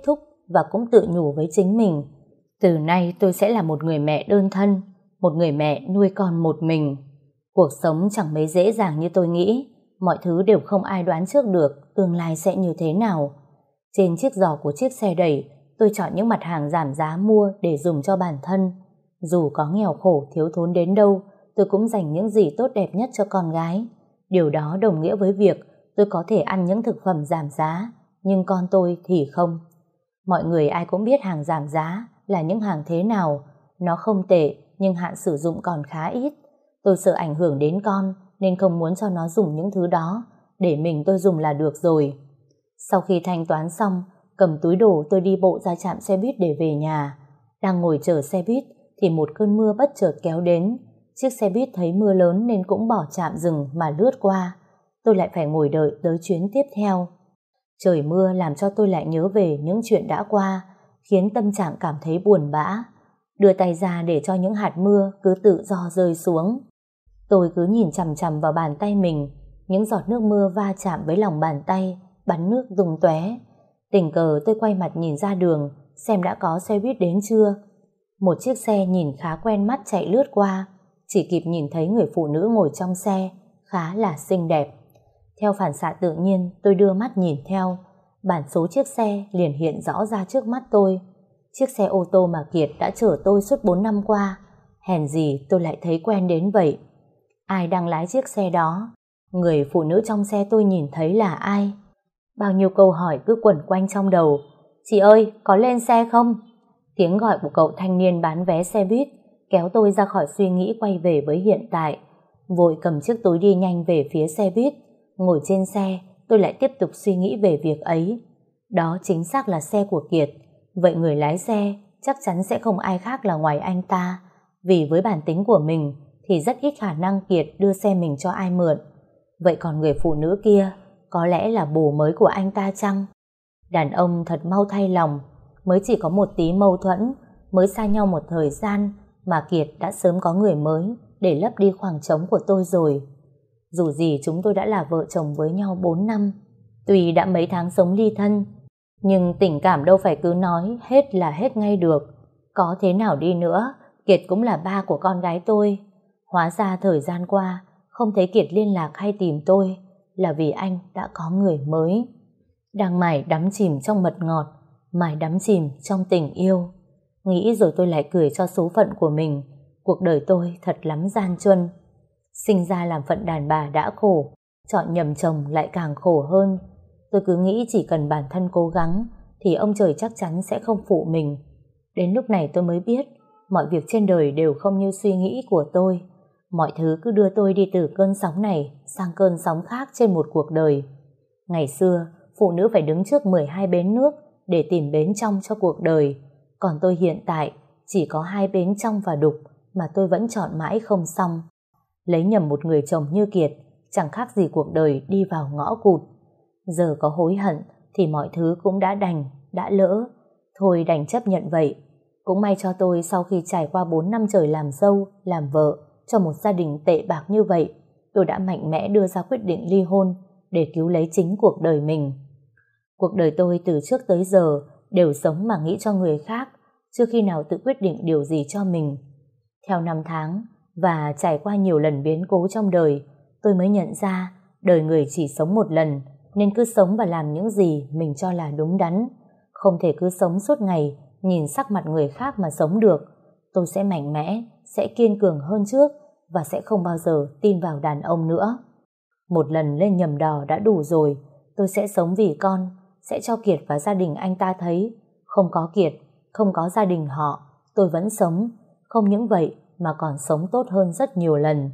S1: và cũng tự nhủ với chính mình, từ nay tôi sẽ là một người mẹ đơn thân, một người mẹ nuôi con một mình. Cuộc sống chẳng mấy dễ dàng như tôi nghĩ, mọi thứ đều không ai đoán trước được tương lai sẽ như thế nào. Trên chiếc giỏ của chiếc xe đẩy, tôi chọn những mặt hàng giảm giá mua để dùng cho bản thân. Dù có nghèo khổ thiếu thốn đến đâu, tôi cũng dành những gì tốt đẹp nhất cho con gái. Điều đó đồng nghĩa với việc tôi có thể ăn những thực phẩm giảm giá, nhưng con tôi thì không. Mọi người ai cũng biết hàng giảm giá là những hàng thế nào. Nó không tệ, nhưng hạn sử dụng còn khá ít. Tôi sợ ảnh hưởng đến con, nên không muốn cho nó dùng những thứ đó. Để mình tôi dùng là được rồi. Sau khi thanh toán xong, cầm túi đồ tôi đi bộ ra trạm xe buýt để về nhà. Đang ngồi chờ xe buýt thì một cơn mưa bất chợt kéo đến. Chiếc xe buýt thấy mưa lớn nên cũng bỏ trạm dừng mà lướt qua. Tôi lại phải ngồi đợi tới chuyến tiếp theo. Trời mưa làm cho tôi lại nhớ về những chuyện đã qua, khiến tâm trạng cảm thấy buồn bã. Đưa tay ra để cho những hạt mưa cứ tự do rơi xuống. Tôi cứ nhìn chằm chằm vào bàn tay mình, những giọt nước mưa va chạm với lòng bàn tay, bắn nước tung tóe. Tình cờ tôi quay mặt nhìn ra đường, xem đã có xe buýt đến chưa. Một chiếc xe nhìn khá quen mắt chạy lướt qua, chỉ kịp nhìn thấy người phụ nữ ngồi trong xe, khá là xinh đẹp. Theo phản xạ tự nhiên, tôi đưa mắt nhìn theo, bản số chiếc xe liền hiện rõ ra trước mắt tôi. Chiếc xe ô tô mà Kiệt đã chở tôi suốt bốn năm qua, hèn gì tôi lại thấy quen đến vậy. Ai đang lái chiếc xe đó? Người phụ nữ trong xe tôi nhìn thấy là ai? Bao nhiêu câu hỏi cứ quẩn quanh trong đầu. Chị ơi, có lên xe không? Tiếng gọi của cậu thanh niên bán vé xe buýt kéo tôi ra khỏi suy nghĩ quay về với hiện tại. Vội cầm chiếc túi đi nhanh về phía xe buýt. Ngồi trên xe, tôi lại tiếp tục suy nghĩ về việc ấy. Đó chính xác là xe của Kiệt. Vậy người lái xe chắc chắn sẽ không ai khác là ngoài anh ta. Vì với bản tính của mình thì rất ít khả năng Kiệt đưa xe mình cho ai mượn. Vậy còn người phụ nữ kia có lẽ là bồ mới của anh ta chăng? Đàn ông thật mau thay lòng. Mới chỉ có một tí mâu thuẫn, mới xa nhau một thời gian mà Kiệt đã sớm có người mới để lấp đi khoảng trống của tôi rồi. Dù gì chúng tôi đã là vợ chồng với nhau bốn năm. Tuy đã mấy tháng sống ly thân, nhưng tình cảm đâu phải cứ nói hết là hết ngay được. Có thế nào đi nữa, Kiệt cũng là ba của con gái tôi. Hóa ra thời gian qua không thấy Kiệt liên lạc hay tìm tôi là vì anh đã có người mới. Đang mải đắm chìm trong mật ngọt, mải đắm chìm trong tình yêu. Nghĩ rồi tôi lại cười cho số phận của mình. Cuộc đời tôi thật lắm gian truân. Sinh ra làm phận đàn bà đã khổ, chọn nhầm chồng lại càng khổ hơn. Tôi cứ nghĩ chỉ cần bản thân cố gắng thì ông trời chắc chắn sẽ không phụ mình. Đến lúc này tôi mới biết mọi việc trên đời đều không như suy nghĩ của tôi. Mọi thứ cứ đưa tôi đi từ cơn sóng này sang cơn sóng khác trên một cuộc đời. Ngày xưa, phụ nữ phải đứng trước mười hai bến nước để tìm bến trong cho cuộc đời. Còn tôi hiện tại chỉ có hai bến trong và đục mà tôi vẫn chọn mãi không xong. Lấy nhầm một người chồng như Kiệt chẳng khác gì cuộc đời đi vào ngõ cụt. Giờ có hối hận thì mọi thứ cũng đã đành, đã lỡ. Thôi đành chấp nhận vậy. Cũng may cho tôi sau khi trải qua bốn năm trời làm dâu, làm vợ cho một gia đình tệ bạc như vậy, tôi đã mạnh mẽ đưa ra quyết định ly hôn để cứu lấy chính cuộc đời mình. Cuộc đời tôi từ trước tới giờ đều sống mà nghĩ cho người khác, chưa khi nào tự quyết định điều gì cho mình. Theo năm tháng và trải qua nhiều lần biến cố trong đời, tôi mới nhận ra đời người chỉ sống một lần, nên cứ sống và làm những gì mình cho là đúng đắn. Không thể cứ sống suốt ngày nhìn sắc mặt người khác mà sống được. Tôi sẽ mạnh mẽ, sẽ kiên cường hơn trước và sẽ không bao giờ tin vào đàn ông nữa. Một lần lên nhầm đò đã đủ rồi. Tôi sẽ sống vì con, sẽ cho Kiệt và gia đình anh ta thấy không có Kiệt, không có gia đình họ, tôi vẫn sống. Không những vậy mà còn sống tốt hơn rất nhiều lần.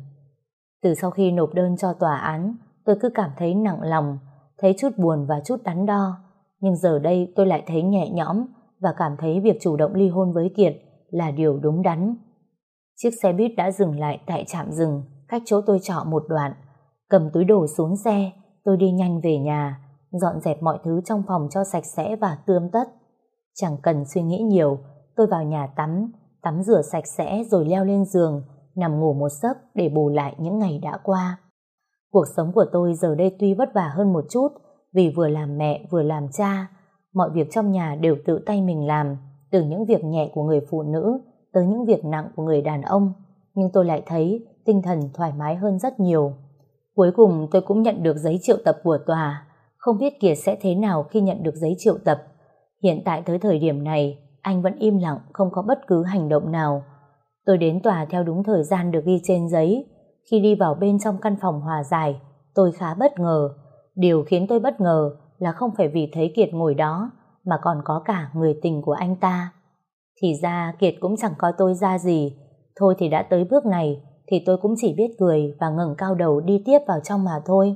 S1: Từ sau khi nộp đơn cho tòa án, tôi cứ cảm thấy nặng lòng, thấy chút buồn và chút đắn đo. Nhưng giờ đây tôi lại thấy nhẹ nhõm và cảm thấy việc chủ động ly hôn với Kiệt là điều đúng đắn. Chiếc xe buýt đã dừng lại tại trạm dừng cách chỗ tôi trọ một đoạn. Cầm túi đồ xuống xe, tôi đi nhanh về nhà, dọn dẹp mọi thứ trong phòng cho sạch sẽ và tươm tất. Chẳng cần suy nghĩ nhiều, tôi vào nhà tắm, tắm rửa sạch sẽ rồi leo lên giường, nằm ngủ một giấc để bù lại những ngày đã qua. Cuộc sống của tôi giờ đây tuy vất vả hơn một chút vì vừa làm mẹ vừa làm cha. Mọi việc trong nhà đều tự tay mình làm, từ những việc nhẹ của người phụ nữ tới những việc nặng của người đàn ông. Nhưng tôi lại thấy tinh thần thoải mái hơn rất nhiều. Cuối cùng tôi cũng nhận được giấy triệu tập của tòa. Không biết Kiệt sẽ thế nào khi nhận được giấy triệu tập. Hiện tại tới thời điểm này, anh vẫn im lặng, không có bất cứ hành động nào. Tôi đến tòa theo đúng thời gian được ghi trên giấy. Khi đi vào bên trong căn phòng hòa giải, tôi khá bất ngờ. Điều khiến tôi bất ngờ là không phải vì thấy Kiệt ngồi đó, mà còn có cả người tình của anh ta. Thì ra Kiệt cũng chẳng coi tôi ra gì. Thôi thì đã tới bước này, thì tôi cũng chỉ biết cười và ngẩng cao đầu đi tiếp vào trong mà thôi.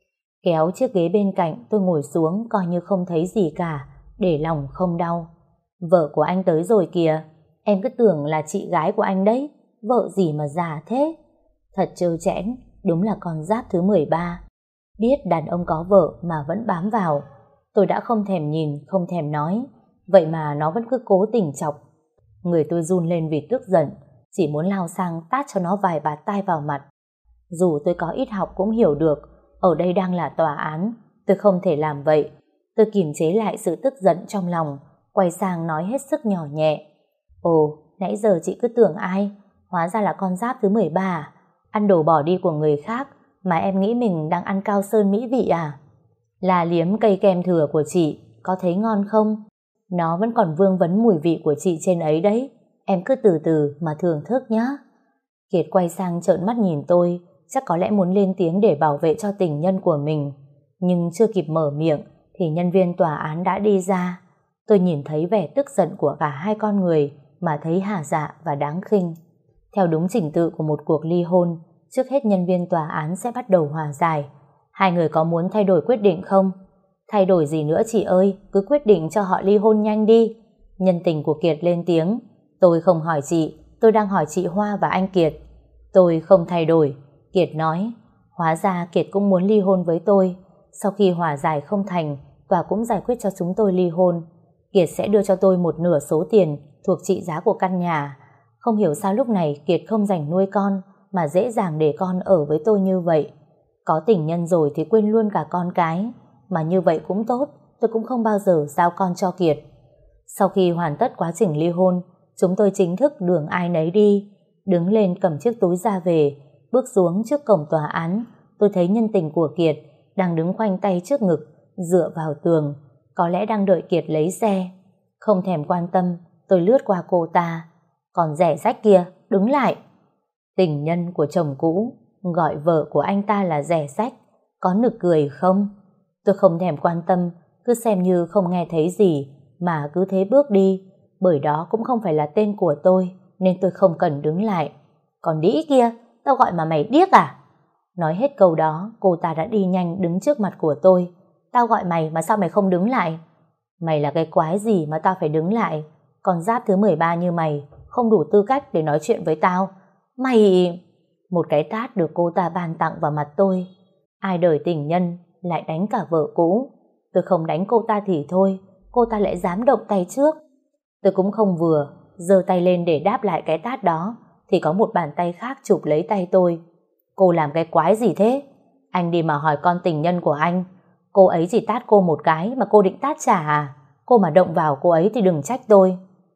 S1: Kéo chiếc ghế bên cạnh, tôi ngồi xuống coi như không thấy gì cả, để lòng không đau. Vợ của anh tới rồi kìa. Em cứ tưởng là chị gái của anh đấy. Vợ gì mà già thế. Thật trơ trẽn, đúng là con giáp thứ mười ba. Biết đàn ông có vợ mà vẫn bám vào. Tôi đã không thèm nhìn, không thèm nói. Vậy mà nó vẫn cứ cố tình chọc. Người tôi run lên vì tức giận, chỉ muốn lao sang tát cho nó vài bạt tai vào mặt. Dù tôi có ít học cũng hiểu được, ở đây đang là tòa án, tôi không thể làm vậy. Tôi kiềm chế lại sự tức giận trong lòng, quay sang nói hết sức nhỏ nhẹ. Ồ, nãy giờ chị cứ tưởng ai? Hóa ra là con giáp thứ mười ba à? Ăn đồ bỏ đi của người khác mà em nghĩ mình đang ăn cao sơn mỹ vị à? Là liếm cây kem thừa của chị, có thấy ngon không? Nó vẫn còn vương vấn mùi vị của chị trên ấy đấy. Em cứ từ từ mà thưởng thức nhé. Kiệt quay sang trợn mắt nhìn tôi, chắc có lẽ muốn lên tiếng để bảo vệ cho tình nhân của mình. Nhưng chưa kịp mở miệng thì nhân viên tòa án đã đi ra. Tôi nhìn thấy vẻ tức giận của cả hai con người mà thấy hả dạ và đáng khinh. Theo đúng trình tự của một cuộc ly hôn, trước hết nhân viên tòa án sẽ bắt đầu hòa giải. Hai người có muốn thay đổi quyết định không? Thay đổi gì nữa chị ơi, cứ quyết định cho họ ly hôn nhanh đi. Nhân tình của Kiệt lên tiếng. Tôi không hỏi chị, tôi đang hỏi chị Hoa và anh Kiệt. Tôi không thay đổi. Kiệt nói. Hóa ra Kiệt cũng muốn ly hôn với tôi. Sau khi hòa giải không thành, tòa cũng giải quyết cho chúng tôi ly hôn. Kiệt sẽ đưa cho tôi một nửa số tiền thuộc trị giá của căn nhà. Không hiểu sao lúc này Kiệt không dành nuôi con, mà dễ dàng để con ở với tôi như vậy. Có tình nhân rồi thì quên luôn cả con cái. Mà như vậy cũng tốt, tôi cũng không bao giờ giao con cho Kiệt. Sau khi hoàn tất quá trình ly hôn, chúng tôi chính thức đường ai nấy đi. Đứng lên cầm chiếc túi ra về, bước xuống trước cổng tòa án. Tôi thấy nhân tình của Kiệt đang đứng khoanh tay trước ngực, dựa vào tường, có lẽ đang đợi Kiệt lấy xe. Không thèm quan tâm, tôi lướt qua cô ta. Còn rẻ rách kia, đứng lại. Tình nhân của chồng cũ gọi vợ của anh ta là rẻ rách, có nực cười không? Tôi không thèm quan tâm, cứ xem như không nghe thấy gì, mà cứ thế bước đi. Bởi đó cũng không phải là tên của tôi, nên tôi không cần đứng lại. Còn đĩ kia, tao gọi mà mày điếc à? Nói hết câu đó, cô ta đã đi nhanh đứng trước mặt của tôi. Tao gọi mày mà sao mày không đứng lại? Mày là cái quái gì mà tao phải đứng lại? Con giáp thứ mười ba như mày không đủ tư cách để nói chuyện với tao. Mày... Một cái tát được cô ta ban tặng vào mặt tôi. Ai đời tình nhân lại đánh cả vợ cũ. Tôi không đánh cô ta thì thôi, cô ta lại dám động tay trước. Tôi cũng không vừa giơ tay lên để đáp lại cái tát đó, thì có một bàn tay khác chụp lấy tay tôi. Cô làm cái quái gì thế? Anh đi mà hỏi con tình nhân của anh. Cô ấy chỉ tát cô một cái mà cô định tát trả à? Cô mà động vào cô ấy thì đừng trách tôi.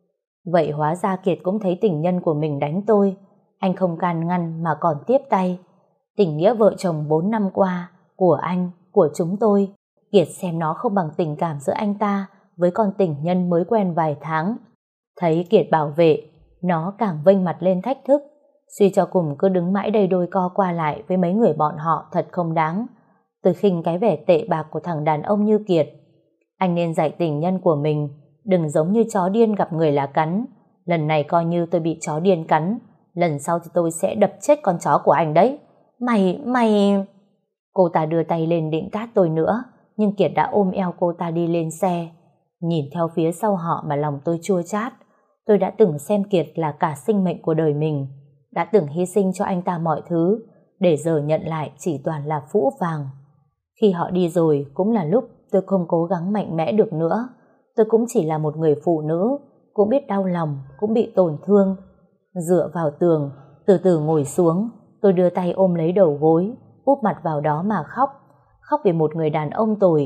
S1: Vậy hóa ra Kiệt cũng thấy tình nhân của mình đánh tôi. Anh không can ngăn mà còn tiếp tay. Tình nghĩa vợ chồng bốn năm qua, của anh, của chúng tôi, Kiệt xem nó không bằng tình cảm giữa anh ta với con tình nhân mới quen vài tháng. Thấy Kiệt bảo vệ, nó càng vênh mặt lên thách thức. Suy cho cùng cứ đứng mãi đây đôi co qua lại với mấy người bọn họ thật không đáng. Tôi khinh cái vẻ tệ bạc của thằng đàn ông như Kiệt. Anh nên dạy tình nhân của mình đừng giống như chó điên gặp người là cắn. Lần này coi như tôi bị chó điên cắn, lần sau thì tôi sẽ đập chết con chó của anh đấy. Mày, mày... Cô ta đưa tay lên định tát tôi nữa, nhưng Kiệt đã ôm eo cô ta đi lên xe. Nhìn theo phía sau họ mà lòng tôi chua chát. Tôi đã từng xem Kiệt là cả sinh mệnh của đời mình, đã từng hy sinh cho anh ta mọi thứ, để giờ nhận lại chỉ toàn là phũ phàng. Khi họ đi rồi cũng là lúc tôi không cố gắng mạnh mẽ được nữa. Tôi cũng chỉ là một người phụ nữ, cũng biết đau lòng, cũng bị tổn thương. Dựa vào tường, từ từ ngồi xuống, tôi đưa tay ôm lấy đầu gối, úp mặt vào đó mà khóc. Khóc vì một người đàn ông tồi,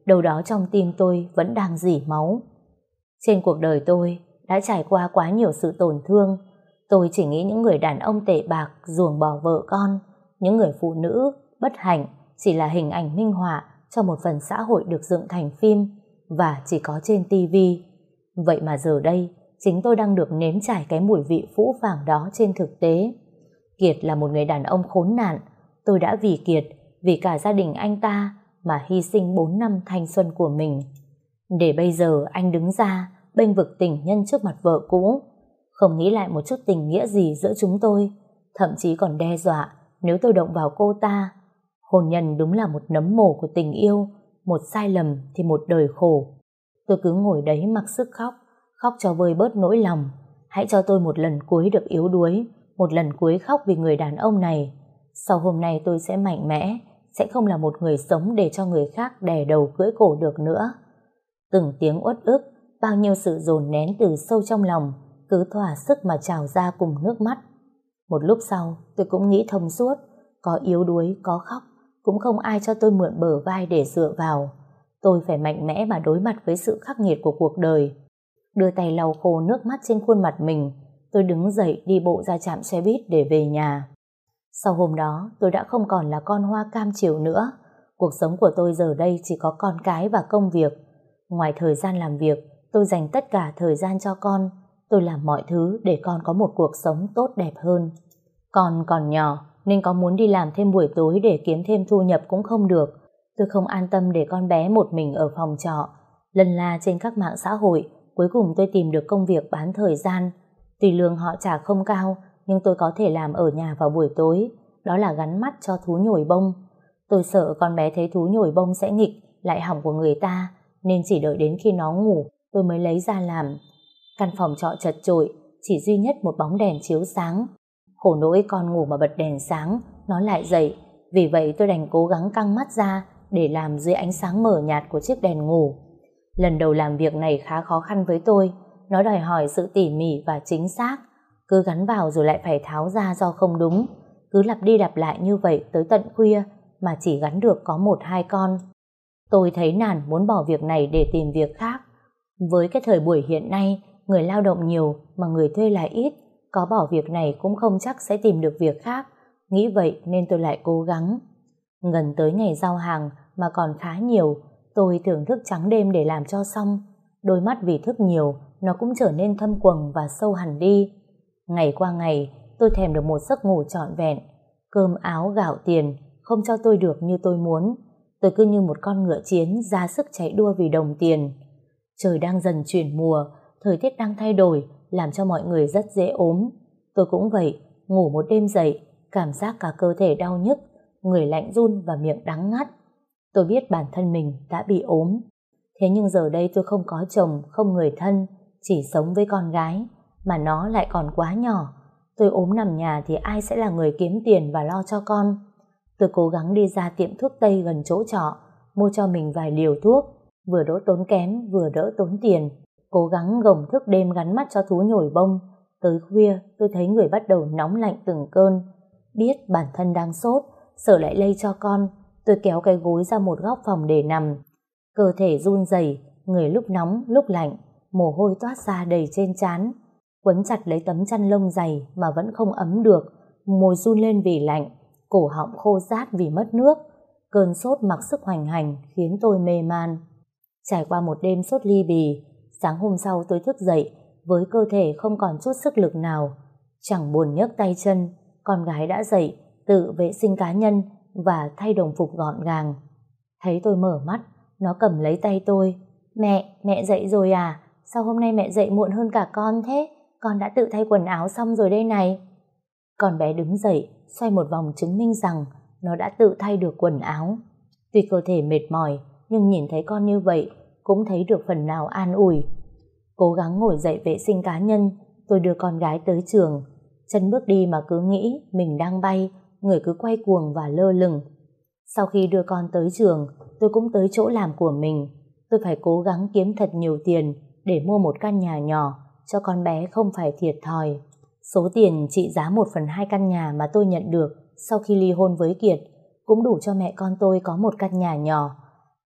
S1: đâu đó trong tim tôi vẫn đang rỉ máu. Trên cuộc đời tôi đã trải qua quá nhiều sự tổn thương. Tôi chỉ nghĩ những người đàn ông tệ bạc ruồng bỏ vợ con, những người phụ nữ bất hạnh chỉ là hình ảnh minh họa cho một phần xã hội được dựng thành phim và chỉ có trên tivi. Vậy mà giờ đây, chính tôi đang được nếm trải cái mùi vị phũ phàng đó trên thực tế. Kiệt là một người đàn ông khốn nạn. Tôi đã vì Kiệt, vì cả gia đình anh ta mà hy sinh bốn năm thanh xuân của mình. Để bây giờ anh đứng ra bênh vực tình nhân trước mặt vợ cũ, không nghĩ lại một chút tình nghĩa gì giữa chúng tôi, thậm chí còn đe dọa nếu tôi động vào cô ta. Hôn nhân đúng là một nấm mồ của tình yêu, một sai lầm thì một đời khổ. Tôi cứ ngồi đấy mặc sức khóc, khóc cho vơi bớt nỗi lòng. Hãy cho tôi một lần cuối được yếu đuối, một lần cuối khóc vì người đàn ông này. Sau hôm nay tôi sẽ mạnh mẽ, sẽ không là một người sống để cho người khác đè đầu cưỡi cổ được nữa. Từng tiếng uất ức, bao nhiêu sự dồn nén từ sâu trong lòng cứ thỏa sức mà trào ra cùng nước mắt. Một lúc sau tôi cũng nghĩ thông suốt, có yếu đuối, có khóc, cũng không ai cho tôi mượn bờ vai để dựa vào. Tôi phải mạnh mẽ mà đối mặt với sự khắc nghiệt của cuộc đời. Đưa tay lau khô nước mắt trên khuôn mặt mình, tôi đứng dậy đi bộ ra trạm xe buýt để về nhà. Sau hôm đó tôi đã không còn là con hoa cam chiều nữa. Cuộc sống của tôi giờ đây chỉ có con cái và công việc. Ngoài thời gian làm việc, tôi dành tất cả thời gian cho con. Tôi làm mọi thứ để con có một cuộc sống tốt đẹp hơn. Con còn nhỏ nên có muốn đi làm thêm buổi tối để kiếm thêm thu nhập cũng không được. Tôi không an tâm để con bé một mình ở phòng trọ. Lần la trên các mạng xã hội, cuối cùng tôi tìm được công việc bán thời gian. Tuy lương họ trả không cao, nhưng tôi có thể làm ở nhà vào buổi tối. Đó là gắn mắt cho thú nhồi bông. Tôi sợ con bé thấy thú nhồi bông sẽ nghịch, lại hỏng của người ta, nên chỉ đợi đến khi nó ngủ tôi mới lấy ra làm. Căn phòng trọ chật chội, chỉ duy nhất một bóng đèn chiếu sáng. Khổ nỗi con ngủ mà bật đèn sáng, nó lại dậy. Vì vậy tôi đành cố gắng căng mắt ra để làm dưới ánh sáng mờ nhạt của chiếc đèn ngủ. Lần đầu làm việc này khá khó khăn với tôi. Nó đòi hỏi sự tỉ mỉ và chính xác. Cứ gắn vào rồi lại phải tháo ra do không đúng. Cứ lặp đi lặp lại như vậy tới tận khuya mà chỉ gắn được có một hai con. Tôi thấy nản muốn bỏ việc này để tìm việc khác. Với cái thời buổi hiện nay, người lao động nhiều mà người thuê lại ít, có bỏ việc này cũng không chắc sẽ tìm được việc khác. Nghĩ vậy nên tôi lại cố gắng. Gần tới ngày giao hàng mà còn khá nhiều, tôi thường thức trắng đêm để làm cho xong. Đôi mắt vì thức nhiều, nó cũng trở nên thâm quầng và sâu hẳn đi. Ngày qua ngày, tôi thèm được một giấc ngủ trọn vẹn. Cơm áo gạo tiền không cho tôi được như tôi muốn. Tôi cứ như một con ngựa chiến ra sức chạy đua vì đồng tiền. Trời đang dần chuyển mùa, thời tiết đang thay đổi, làm cho mọi người rất dễ ốm. Tôi cũng vậy, ngủ một đêm dậy, cảm giác cả cơ thể đau nhức, người lạnh run và miệng đắng ngắt. Tôi biết bản thân mình đã bị ốm. Thế nhưng giờ đây tôi không có chồng, không người thân, chỉ sống với con gái, mà nó lại còn quá nhỏ. Tôi ốm nằm nhà thì ai sẽ là người kiếm tiền và lo cho con? Tôi cố gắng đi ra tiệm thuốc Tây gần chỗ trọ, mua cho mình vài liều thuốc, vừa đỡ tốn kém, vừa đỡ tốn tiền. Cố gắng gồng thức đêm gắn mắt cho thú nhồi bông. Tới khuya, tôi thấy người bắt đầu nóng lạnh từng cơn. Biết bản thân đang sốt, sợ lại lây cho con, tôi kéo cái gối ra một góc phòng để nằm. Cơ thể run rẩy, người lúc nóng, lúc lạnh, mồ hôi toát ra đầy trên trán. Quấn chặt lấy tấm chăn lông dày mà vẫn không ấm được, môi run lên vì lạnh, cổ họng khô rát vì mất nước. Cơn sốt mặc sức hoành hành khiến tôi mê man. Trải qua một đêm sốt ly bì, sáng hôm sau tôi thức dậy với cơ thể không còn chút sức lực nào. Chẳng buồn nhấc tay chân, con gái đã dậy, tự vệ sinh cá nhân và thay đồng phục gọn gàng. Thấy tôi mở mắt, nó cầm lấy tay tôi. Mẹ, mẹ dậy rồi à? Sao hôm nay mẹ dậy muộn hơn cả con thế? Con đã tự thay quần áo xong rồi đây này. Con bé đứng dậy, xoay một vòng chứng minh rằng nó đã tự thay được quần áo. Tuy cơ thể mệt mỏi, nhưng nhìn thấy con như vậy, cũng thấy được phần nào an ủi. Cố gắng ngồi dậy vệ sinh cá nhân, tôi đưa con gái tới trường. Chân bước đi mà cứ nghĩ mình đang bay, người cứ quay cuồng và lơ lửng. Sau khi đưa con tới trường, tôi cũng tới chỗ làm của mình. Tôi phải cố gắng kiếm thật nhiều tiền để mua một căn nhà nhỏ cho con bé không phải thiệt thòi. Số tiền trị giá một phần hai căn nhà mà tôi nhận được sau khi ly hôn với Kiệt cũng đủ cho mẹ con tôi có một căn nhà nhỏ.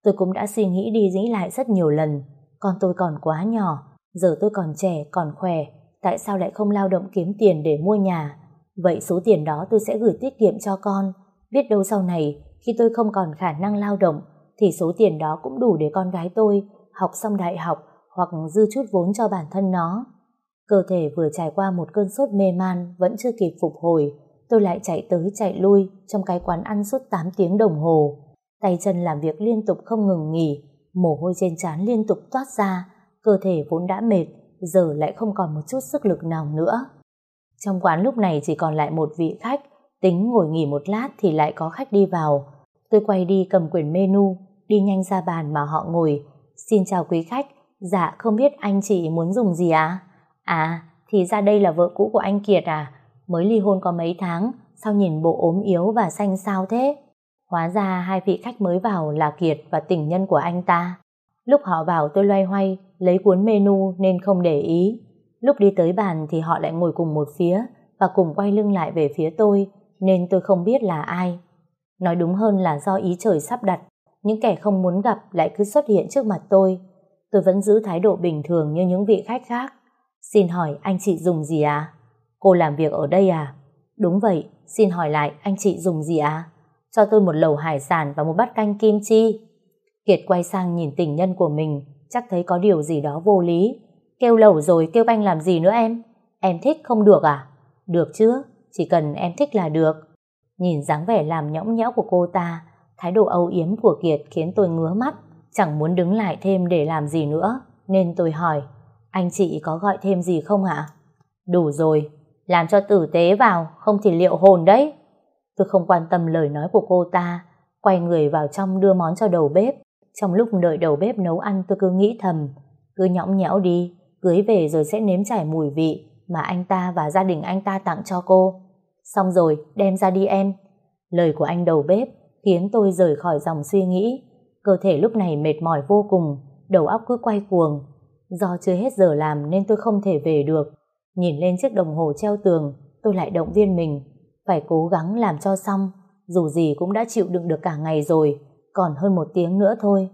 S1: Tôi cũng đã suy nghĩ đi nghĩ lại rất nhiều lần. Con tôi còn quá nhỏ, giờ tôi còn trẻ, còn khỏe, tại sao lại không lao động kiếm tiền để mua nhà? Vậy số tiền đó tôi sẽ gửi tiết kiệm cho con. Biết đâu sau này, khi tôi không còn khả năng lao động, thì số tiền đó cũng đủ để con gái tôi học xong đại học hoặc dư chút vốn cho bản thân nó. Cơ thể vừa trải qua một cơn sốt mê man, vẫn chưa kịp phục hồi, tôi lại chạy tới chạy lui trong cái quán ăn suốt tám tiếng đồng hồ. Tay chân làm việc liên tục không ngừng nghỉ, mồ hôi trên trán liên tục toát ra, cơ thể vốn đã mệt, giờ lại không còn một chút sức lực nào nữa. Trong quán lúc này chỉ còn lại một vị khách, tính ngồi nghỉ một lát thì lại có khách đi vào. Tôi quay đi cầm quyển menu, đi nhanh ra bàn mà họ ngồi. Xin chào quý khách, dạ không biết anh chị muốn dùng gì ạ? À? à, thì ra đây là vợ cũ của anh Kiệt à? Mới ly hôn có mấy tháng, sao nhìn bộ ốm yếu và xanh xao thế? Hóa ra hai vị khách mới vào là Kiệt và tình nhân của anh ta. Lúc họ vào tôi loay hoay, lấy cuốn menu nên không để ý. Lúc đi tới bàn thì họ lại ngồi cùng một phía và cùng quay lưng lại về phía tôi, nên tôi không biết là ai. Nói đúng hơn là do ý trời sắp đặt, những kẻ không muốn gặp lại cứ xuất hiện trước mặt tôi. Tôi vẫn giữ thái độ bình thường như những vị khách khác. Xin hỏi anh chị dùng gì à? Cô làm việc ở đây à? Đúng vậy, xin hỏi lại anh chị dùng gì à? Cho tôi một lẩu hải sản và một bát canh kim chi. Kiệt quay sang nhìn tình nhân của mình, chắc thấy có điều gì đó vô lý. Kêu lẩu rồi kêu canh làm gì nữa em? Em thích không được à? Được chứ, chỉ cần em thích là được. Nhìn dáng vẻ làm nhõng nhẽo của cô ta, thái độ âu yếm của Kiệt khiến tôi ngứa mắt, chẳng muốn đứng lại thêm để làm gì nữa, nên tôi hỏi, anh chị có gọi thêm gì không ạ? Đủ rồi, làm cho tử tế vào, không thì liệu hồn đấy. Tôi không quan tâm lời nói của cô ta, quay người vào trong đưa món cho đầu bếp. Trong lúc đợi đầu bếp nấu ăn tôi cứ nghĩ thầm, cứ nhõng nhẽo đi, cưới về rồi sẽ nếm trải mùi vị mà anh ta và gia đình anh ta tặng cho cô. Xong rồi, đem ra đi em. Lời của anh đầu bếp khiến tôi rời khỏi dòng suy nghĩ. Cơ thể lúc này mệt mỏi vô cùng, đầu óc cứ quay cuồng. Do chưa hết giờ làm nên tôi không thể về được. Nhìn lên chiếc đồng hồ treo tường, tôi lại động viên mình, phải cố gắng làm cho xong, dù gì cũng đã chịu đựng được cả ngày rồi, còn hơn một tiếng nữa thôi.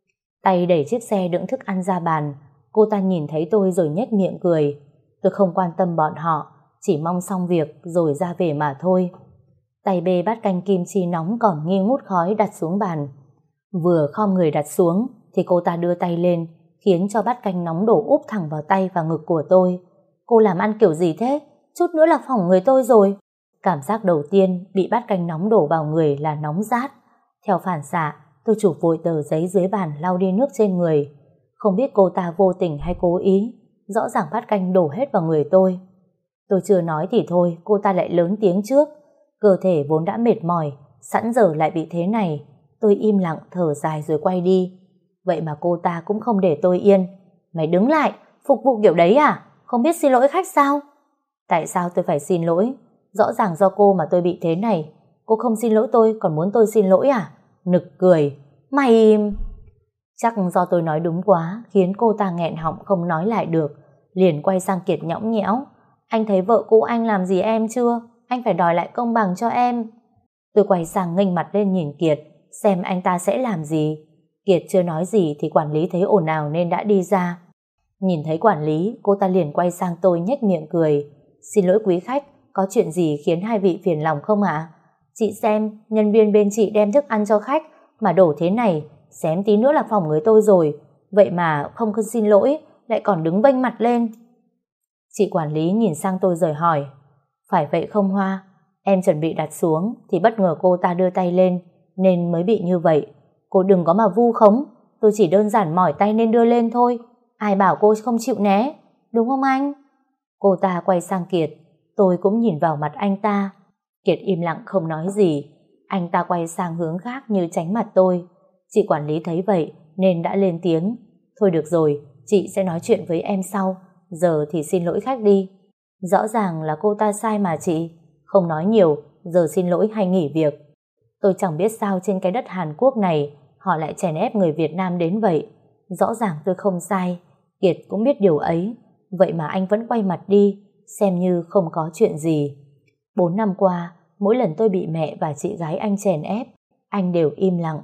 S1: Tay đẩy chiếc xe đựng thức ăn ra bàn, cô ta nhìn thấy tôi rồi nhếch miệng cười. Tôi không quan tâm bọn họ, chỉ mong xong việc rồi ra về mà thôi. Tay bê bát canh kim chi nóng còn nghi ngút khói đặt xuống bàn. Vừa khom người đặt xuống thì cô ta đưa tay lên, khiến cho bát canh nóng đổ úp thẳng vào tay và ngực của tôi. Cô làm ăn kiểu gì thế? Chút nữa là phỏng người tôi rồi. Cảm giác đầu tiên bị bát canh nóng đổ vào người là nóng rát. Theo phản xạ, tôi chụp vội tờ giấy dưới bàn lau đi nước trên người. Không biết cô ta vô tình hay cố ý, rõ ràng bát canh đổ hết vào người tôi. Tôi chưa nói thì thôi, cô ta lại lớn tiếng trước. Cơ thể vốn đã mệt mỏi, sẵn giờ lại bị thế này. Tôi im lặng thở dài rồi quay đi. Vậy mà cô ta cũng không để tôi yên. Mày đứng lại, phục vụ kiểu đấy à? Không biết xin lỗi khách sao? Tại sao tôi phải xin lỗi? Rõ ràng do cô mà tôi bị thế này. Cô không xin lỗi tôi còn muốn tôi xin lỗi à? Nực cười. Mày... Chắc do tôi nói đúng quá khiến cô ta nghẹn họng không nói lại được. Liền quay sang Kiệt nhõng nhẽo. Anh thấy vợ cũ anh làm gì em chưa? Anh phải đòi lại công bằng cho em. Tôi quay sang nghênh mặt lên nhìn Kiệt, xem anh ta sẽ làm gì. Kiệt chưa nói gì thì quản lý thấy ồn ào nên đã đi ra. Nhìn thấy quản lý, cô ta liền quay sang tôi nhếch miệng cười. Xin lỗi quý khách, có chuyện gì khiến hai vị phiền lòng không ạ? Chị xem, nhân viên bên chị đem thức ăn cho khách mà đổ thế này, xém tí nữa là phỏng người tôi rồi. Vậy mà không cần xin lỗi, lại còn đứng vênh mặt lên. Chị quản lý nhìn sang tôi rồi hỏi, phải vậy không Hoa? Em chuẩn bị đặt xuống thì bất ngờ cô ta đưa tay lên nên mới bị như vậy. Cô đừng có mà vu khống, tôi chỉ đơn giản mỏi tay nên đưa lên thôi. Ai bảo cô không chịu né, đúng không anh? Cô ta quay sang Kiệt, tôi cũng nhìn vào mặt anh ta. Kiệt im lặng không nói gì. Anh ta quay sang hướng khác như tránh mặt tôi. Chị quản lý thấy vậy nên đã lên tiếng. Thôi được rồi, chị sẽ nói chuyện với em sau. Giờ thì xin lỗi khách đi. Rõ ràng là cô ta sai mà chị. Không nói nhiều, giờ xin lỗi hay nghỉ việc. Tôi chẳng biết sao trên cái đất Hàn Quốc này họ lại chèn ép người Việt Nam đến vậy. Rõ ràng tôi không sai, Kiệt cũng biết điều ấy. Vậy mà anh vẫn quay mặt đi, xem như không có chuyện gì. Bốn năm qua, mỗi lần tôi bị mẹ và chị gái anh chèn ép, anh đều im lặng.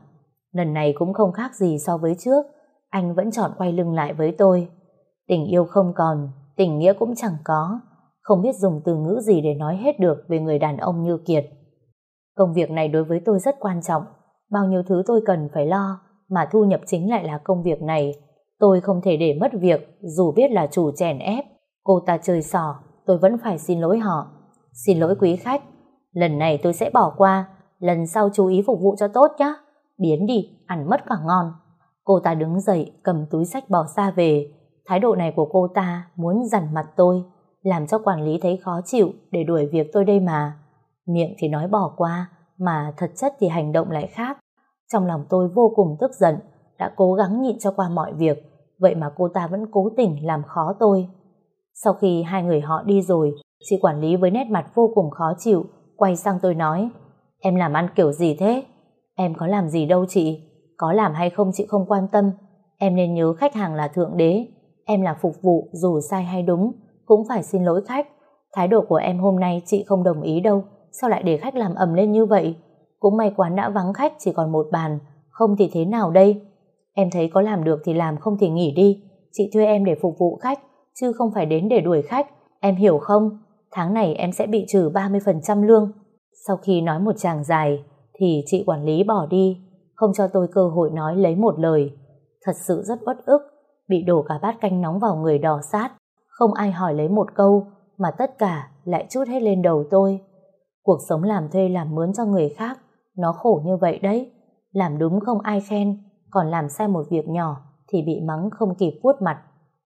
S1: Lần này cũng không khác gì so với trước, anh vẫn chọn quay lưng lại với tôi. Tình yêu không còn, tình nghĩa cũng chẳng có, không biết dùng từ ngữ gì để nói hết được về người đàn ông như Kiệt. Công việc này đối với tôi rất quan trọng, bao nhiêu thứ tôi cần phải lo, mà thu nhập chính lại là công việc này. Tôi không thể để mất việc, dù biết là chủ chèn ép, cô ta chơi xỏ, tôi vẫn phải xin lỗi họ. Xin lỗi quý khách, lần này tôi sẽ bỏ qua, lần sau chú ý phục vụ cho tốt nhé. Biến đi, ăn mất cả ngon. Cô ta đứng dậy, cầm túi xách bỏ xa về. Thái độ này của cô ta muốn dằn mặt tôi, làm cho quản lý thấy khó chịu để đuổi việc tôi đây mà. Miệng thì nói bỏ qua, mà thật chất thì hành động lại khác. Trong lòng tôi vô cùng tức giận, đã cố gắng nhịn cho qua mọi việc, vậy mà cô ta vẫn cố tình làm khó tôi. Sau khi hai người họ đi rồi, chị quản lý với nét mặt vô cùng khó chịu quay sang tôi nói: em làm ăn kiểu gì thế? Em có làm gì đâu chị, có làm hay không chị không quan tâm. Em nên nhớ khách hàng là thượng đế. Em là phục vụ, dù sai hay đúng cũng phải xin lỗi khách. Thái độ của em hôm nay chị không đồng ý đâu, sao lại để khách làm ầm lên như vậy? Cũng may quán đã vắng khách, chỉ còn một bàn, không thì thế nào đây? Em thấy có làm được thì làm, không thì nghỉ đi. Chị thuê em để phục vụ khách, chứ không phải đến để đuổi khách, em hiểu không? Tháng này em sẽ bị trừ ba mươi phần trăm lương. Sau khi nói một tràng dài thì chị quản lý bỏ đi, không cho tôi cơ hội nói lấy một lời. Thật sự rất uất ức, bị đổ cả bát canh nóng vào người đỏ sát, không ai hỏi lấy một câu, mà tất cả lại trút hết lên đầu tôi. Cuộc sống làm thuê làm mướn cho người khác, nó khổ như vậy đấy. Làm đúng không ai khen, còn làm sai một việc nhỏ thì bị mắng không kịp vuốt mặt.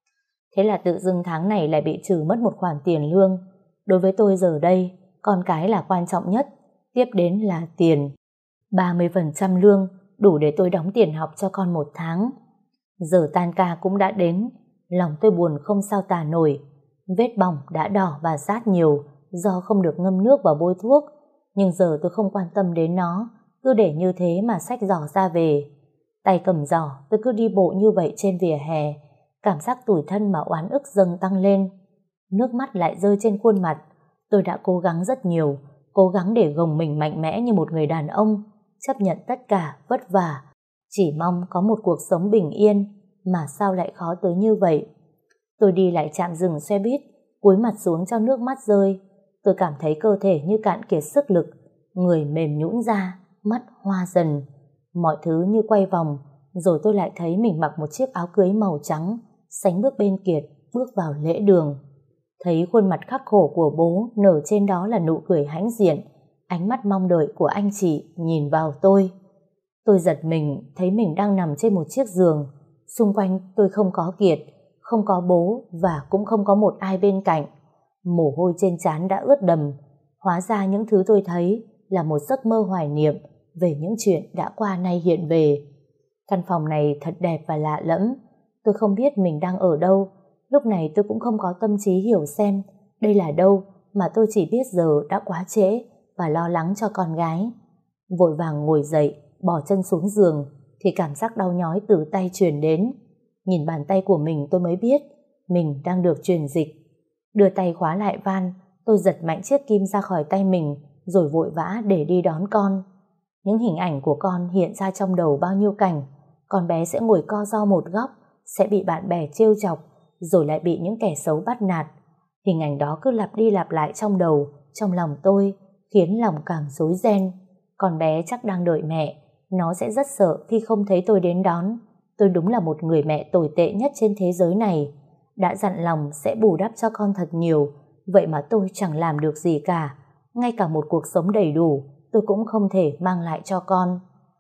S1: Thế là tự dưng tháng này lại bị trừ mất một khoản tiền lương. Đối với tôi giờ đây, con cái là quan trọng nhất, tiếp đến là tiền. ba mươi phần trăm lương đủ để tôi đóng tiền học cho con một tháng. Giờ tan ca cũng đã đến, lòng tôi buồn không sao tả nổi. Vết bỏng đã đỏ và rát nhiều do không được ngâm nước và bôi thuốc, nhưng giờ tôi không quan tâm đến nó, cứ để như thế mà xách giỏ ra về. Tay cầm giỏ, tôi cứ đi bộ như vậy trên vỉa hè, cảm giác tủi thân mà oán ức dâng tăng lên. Nước mắt lại rơi trên khuôn mặt. Tôi đã cố gắng rất nhiều, cố gắng để gồng mình mạnh mẽ như một người đàn ông, chấp nhận tất cả vất vả, chỉ mong có một cuộc sống bình yên, mà sao lại khó tới như vậy. Tôi đi lại trạm dừng xe buýt, cúi mặt xuống cho nước mắt rơi. Tôi cảm thấy cơ thể như cạn kiệt sức lực, người mềm nhũn ra, mắt hoa dần. Mọi thứ như quay vòng, rồi tôi lại thấy mình mặc một chiếc áo cưới màu trắng, sánh bước bên Kiệt, bước vào lễ đường. Thấy khuôn mặt khắc khổ của bố nở trên đó là nụ cười hãnh diện, ánh mắt mong đợi của anh chị nhìn vào tôi. Tôi giật mình thấy mình đang nằm trên một chiếc giường, xung quanh tôi không có Kiệt, không có bố và cũng không có một ai bên cạnh. Mồ hôi trên trán đã ướt đầm. Hóa ra những thứ tôi thấy là một giấc mơ hoài niệm về những chuyện đã qua nay hiện về. Căn phòng này thật đẹp và lạ lẫm. Tôi không biết mình đang ở đâu. Lúc này tôi cũng không có tâm trí hiểu xem đây là đâu, mà tôi chỉ biết giờ đã quá trễ và lo lắng cho con gái. Vội vàng ngồi dậy, bỏ chân xuống giường thì cảm giác đau nhói từ tay truyền đến. Nhìn bàn tay của mình tôi mới biết mình đang được truyền dịch. Đưa tay khóa lại van, tôi giật mạnh chiếc kim ra khỏi tay mình rồi vội vã để đi đón con. Những hình ảnh của con hiện ra trong đầu bao nhiêu cảnh. Con bé sẽ ngồi co ro một góc, sẽ bị bạn bè trêu chọc, rồi lại bị những kẻ xấu bắt nạt. Hình ảnh đó cứ lặp đi lặp lại trong đầu, trong lòng tôi, khiến lòng càng rối ren. Con bé chắc đang đợi mẹ, nó sẽ rất sợ khi không thấy tôi đến đón. Tôi đúng là một người mẹ tồi tệ nhất trên thế giới này. Đã dặn lòng sẽ bù đắp cho con thật nhiều, vậy mà tôi chẳng làm được gì cả. Ngay cả một cuộc sống đầy đủ tôi cũng không thể mang lại cho con.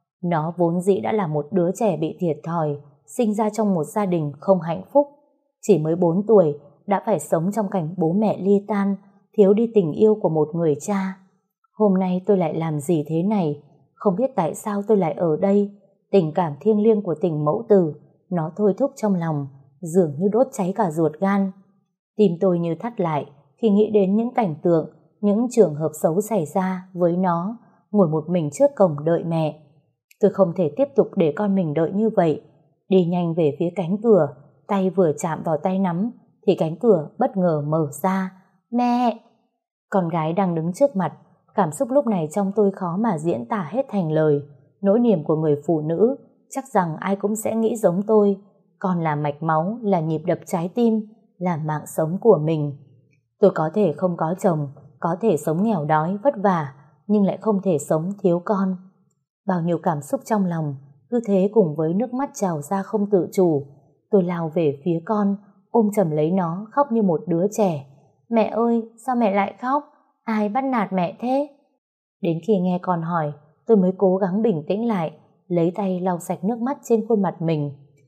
S1: Nó vốn dĩ đã là một đứa trẻ bị thiệt thòi, sinh ra trong một gia đình không hạnh phúc. Chỉ mới bốn tuổi đã phải sống trong cảnh bố mẹ ly tan, thiếu đi tình yêu của một người cha. Hôm nay tôi lại làm gì thế này? Không biết tại sao tôi lại ở đây. Tình cảm thiêng liêng của tình mẫu tử, nó thôi thúc trong lòng, dường như đốt cháy cả ruột gan. Tim tôi như thắt lại khi nghĩ đến những cảnh tượng, những trường hợp xấu xảy ra với nó, ngồi một mình trước cổng đợi mẹ. Tôi không thể tiếp tục để con mình đợi như vậy. Đi nhanh về phía cánh cửa, tay vừa chạm vào tay nắm thì cánh cửa bất ngờ mở ra. Mẹ! Con gái đang đứng trước mặt. Cảm xúc lúc này trong tôi khó mà diễn tả hết thành lời. Nỗi niềm của người phụ nữ chắc rằng ai cũng sẽ nghĩ giống tôi. Con là mạch máu, là nhịp đập trái tim, là mạng sống của mình. Tôi có thể không có chồng, có thể sống nghèo đói, vất vả, nhưng lại không thể sống thiếu con. Bao nhiêu cảm xúc trong lòng, cứ thế cùng với nước mắt trào ra không tự chủ. Tôi lao về phía con, ôm chầm lấy nó, khóc như một đứa trẻ. Mẹ ơi, sao mẹ lại khóc? Ai bắt nạt mẹ thế? Đến khi nghe con hỏi, tôi mới cố gắng bình tĩnh lại, lấy tay lau sạch nước mắt trên khuôn mặt mình.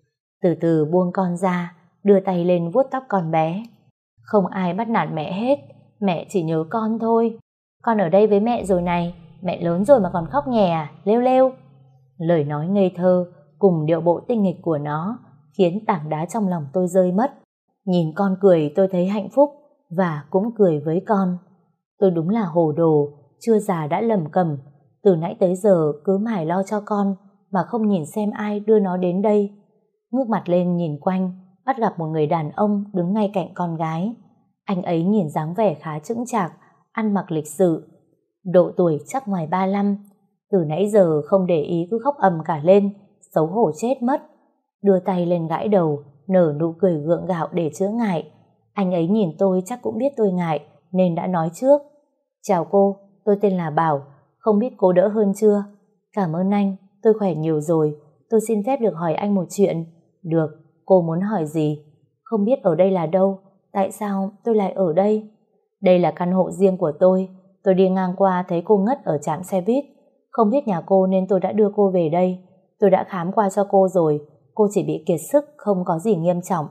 S1: Từ từ buông con ra, đưa tay lên vuốt tóc con bé. Không ai bắt nạt mẹ hết, mẹ chỉ nhớ con thôi. Con ở đây với mẹ rồi này, mẹ lớn rồi mà còn khóc nhè à, lêu lêu. Lời nói ngây thơ cùng điệu bộ tinh nghịch của nó khiến tảng đá trong lòng tôi rơi mất. Nhìn con cười tôi thấy hạnh phúc và cũng cười với con. Tôi đúng là hồ đồ, chưa già đã lầm cầm. Từ nãy tới giờ cứ mải lo cho con mà không nhìn xem ai đưa nó đến đây. Ngước mặt lên nhìn quanh, bắt gặp một người đàn ông đứng ngay cạnh con gái. Anh ấy nhìn dáng vẻ khá chững chạc, ăn mặc lịch sự, độ tuổi chắc ngoài ba lăm. Từ nãy giờ không để ý cứ khóc ầm cả lên, xấu hổ chết mất. Đưa tay lên gãi đầu, nở nụ cười gượng gạo để chữa ngại. Anh ấy nhìn tôi chắc cũng biết tôi ngại nên đã nói trước. Chào cô, tôi tên là Bảo, không biết cô đỡ hơn chưa? Cảm ơn anh, tôi khỏe nhiều rồi. Tôi xin phép được hỏi anh một chuyện. Được, cô muốn hỏi gì? Không biết ở đây là đâu, tại sao tôi lại ở đây? Đây là căn hộ riêng của tôi. Tôi đi ngang qua thấy cô ngất ở trạm xe buýt. Không biết nhà cô nên tôi đã đưa cô về đây. Tôi đã khám qua cho cô rồi, cô chỉ bị kiệt sức, không có gì nghiêm trọng.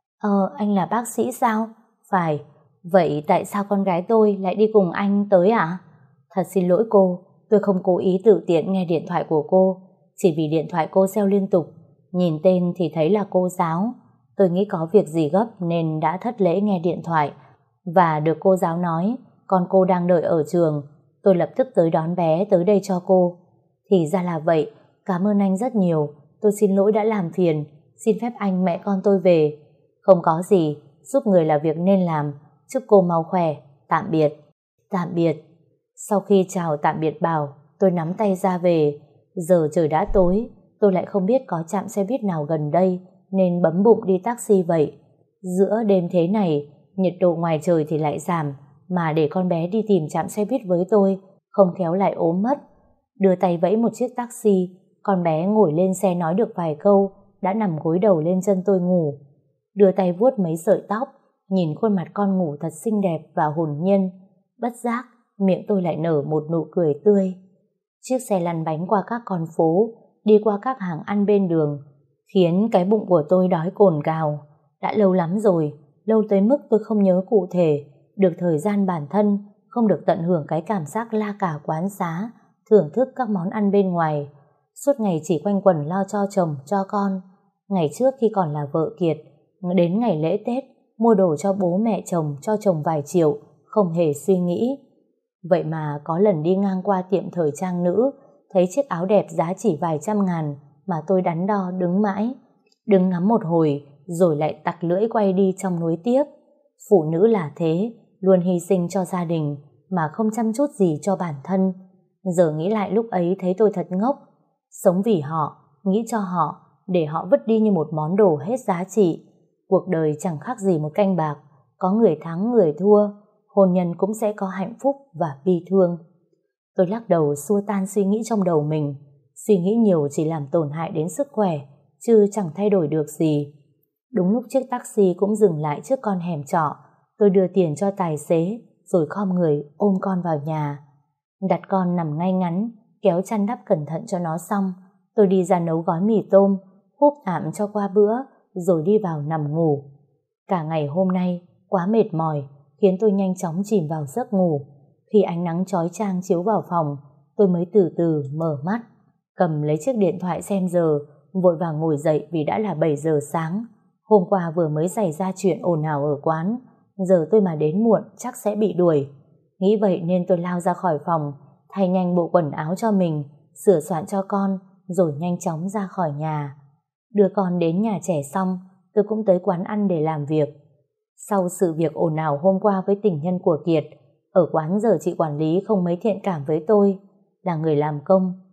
S1: Ờ, anh là bác sĩ sao? Phải. Vậy tại sao con gái tôi lại đi cùng anh tới ạ? Thật xin lỗi cô, tôi không cố ý tự tiện nghe điện thoại của cô. Chỉ vì điện thoại cô reo liên tục. Nhìn tên thì thấy là cô giáo. Tôi nghĩ có việc gì gấp nên đã thất lễ nghe điện thoại. Và được cô giáo nói con cô đang đợi ở trường. Tôi lập tức tới đón bé tới đây cho cô. Thì ra là vậy, cảm ơn anh rất nhiều. Tôi xin lỗi đã làm phiền. Xin phép anh mẹ con tôi về. Không có gì, giúp người là việc nên làm. Chúc cô mau khỏe. Tạm biệt. Tạm biệt. Sau khi chào tạm biệt Bảo, tôi nắm tay ra về. Giờ trời đã tối, tôi lại không biết có trạm xe buýt nào gần đây nên bấm bụng đi taxi vậy. Giữa đêm thế này, nhiệt độ ngoài trời thì lại giảm, mà để con bé đi tìm trạm xe buýt với tôi, không khéo lại ốm mất. Đưa tay vẫy một chiếc taxi, con bé ngồi lên xe nói được vài câu, đã nằm gối đầu lên chân tôi ngủ. Đưa tay vuốt mấy sợi tóc, nhìn khuôn mặt con ngủ thật xinh đẹp và hồn nhiên. Bất giác, miệng tôi lại nở một nụ cười tươi. Chiếc xe lăn bánh qua các con phố, đi qua các hàng ăn bên đường, khiến cái bụng của tôi đói cồn cào. Đã lâu lắm rồi, lâu tới mức tôi không nhớ cụ thể được thời gian bản thân, không được tận hưởng cái cảm giác la cà quán xá, thưởng thức các món ăn bên ngoài. Suốt ngày chỉ quanh quẩn lo cho chồng, cho con. Ngày trước khi còn là vợ kiệt, đến ngày lễ Tết, mua đồ cho bố mẹ chồng, cho chồng vài triệu, không hề suy nghĩ. Vậy mà có lần đi ngang qua tiệm thời trang nữ, thấy chiếc áo đẹp giá chỉ vài trăm ngàn mà tôi đắn đo đứng mãi. Đứng ngắm một hồi, rồi lại tặc lưỡi quay đi trong nuối tiếc. Phụ nữ là thế, luôn hy sinh cho gia đình mà không chăm chút gì cho bản thân. Giờ nghĩ lại lúc ấy thấy tôi thật ngốc. Sống vì họ, nghĩ cho họ, để họ vứt đi như một món đồ hết giá trị. Cuộc đời chẳng khác gì một canh bạc, có người thắng người thua, hôn nhân cũng sẽ có hạnh phúc và bi thương. Tôi lắc đầu xua tan suy nghĩ trong đầu mình. Suy nghĩ nhiều chỉ làm tổn hại đến sức khỏe, chứ chẳng thay đổi được gì. Đúng lúc chiếc taxi cũng dừng lại trước con hẻm trọ, tôi đưa tiền cho tài xế, rồi khom người ôm con vào nhà. Đặt con nằm ngay ngắn, kéo chăn đắp cẩn thận cho nó xong, tôi đi ra nấu gói mì tôm, húp tạm cho qua bữa, rồi đi vào nằm ngủ. Cả ngày hôm nay, quá mệt mỏi, khiến tôi nhanh chóng chìm vào giấc ngủ. Khi ánh nắng chói chang chiếu vào phòng, tôi mới từ từ mở mắt, cầm lấy chiếc điện thoại xem giờ, vội vàng ngồi dậy vì đã là bảy giờ sáng. Hôm qua vừa mới xảy ra chuyện ồn ào ở quán, giờ tôi mà đến muộn chắc sẽ bị đuổi. Nghĩ vậy nên tôi lao ra khỏi phòng, thay nhanh bộ quần áo cho mình, sửa soạn cho con, rồi nhanh chóng ra khỏi nhà. Đưa con đến nhà trẻ xong, tôi cũng tới quán ăn để làm việc. Sau sự việc ồn ào hôm qua với tình nhân của Kiệt, ở quán giờ chị quản lý không mấy thiện cảm với tôi. Là người làm công,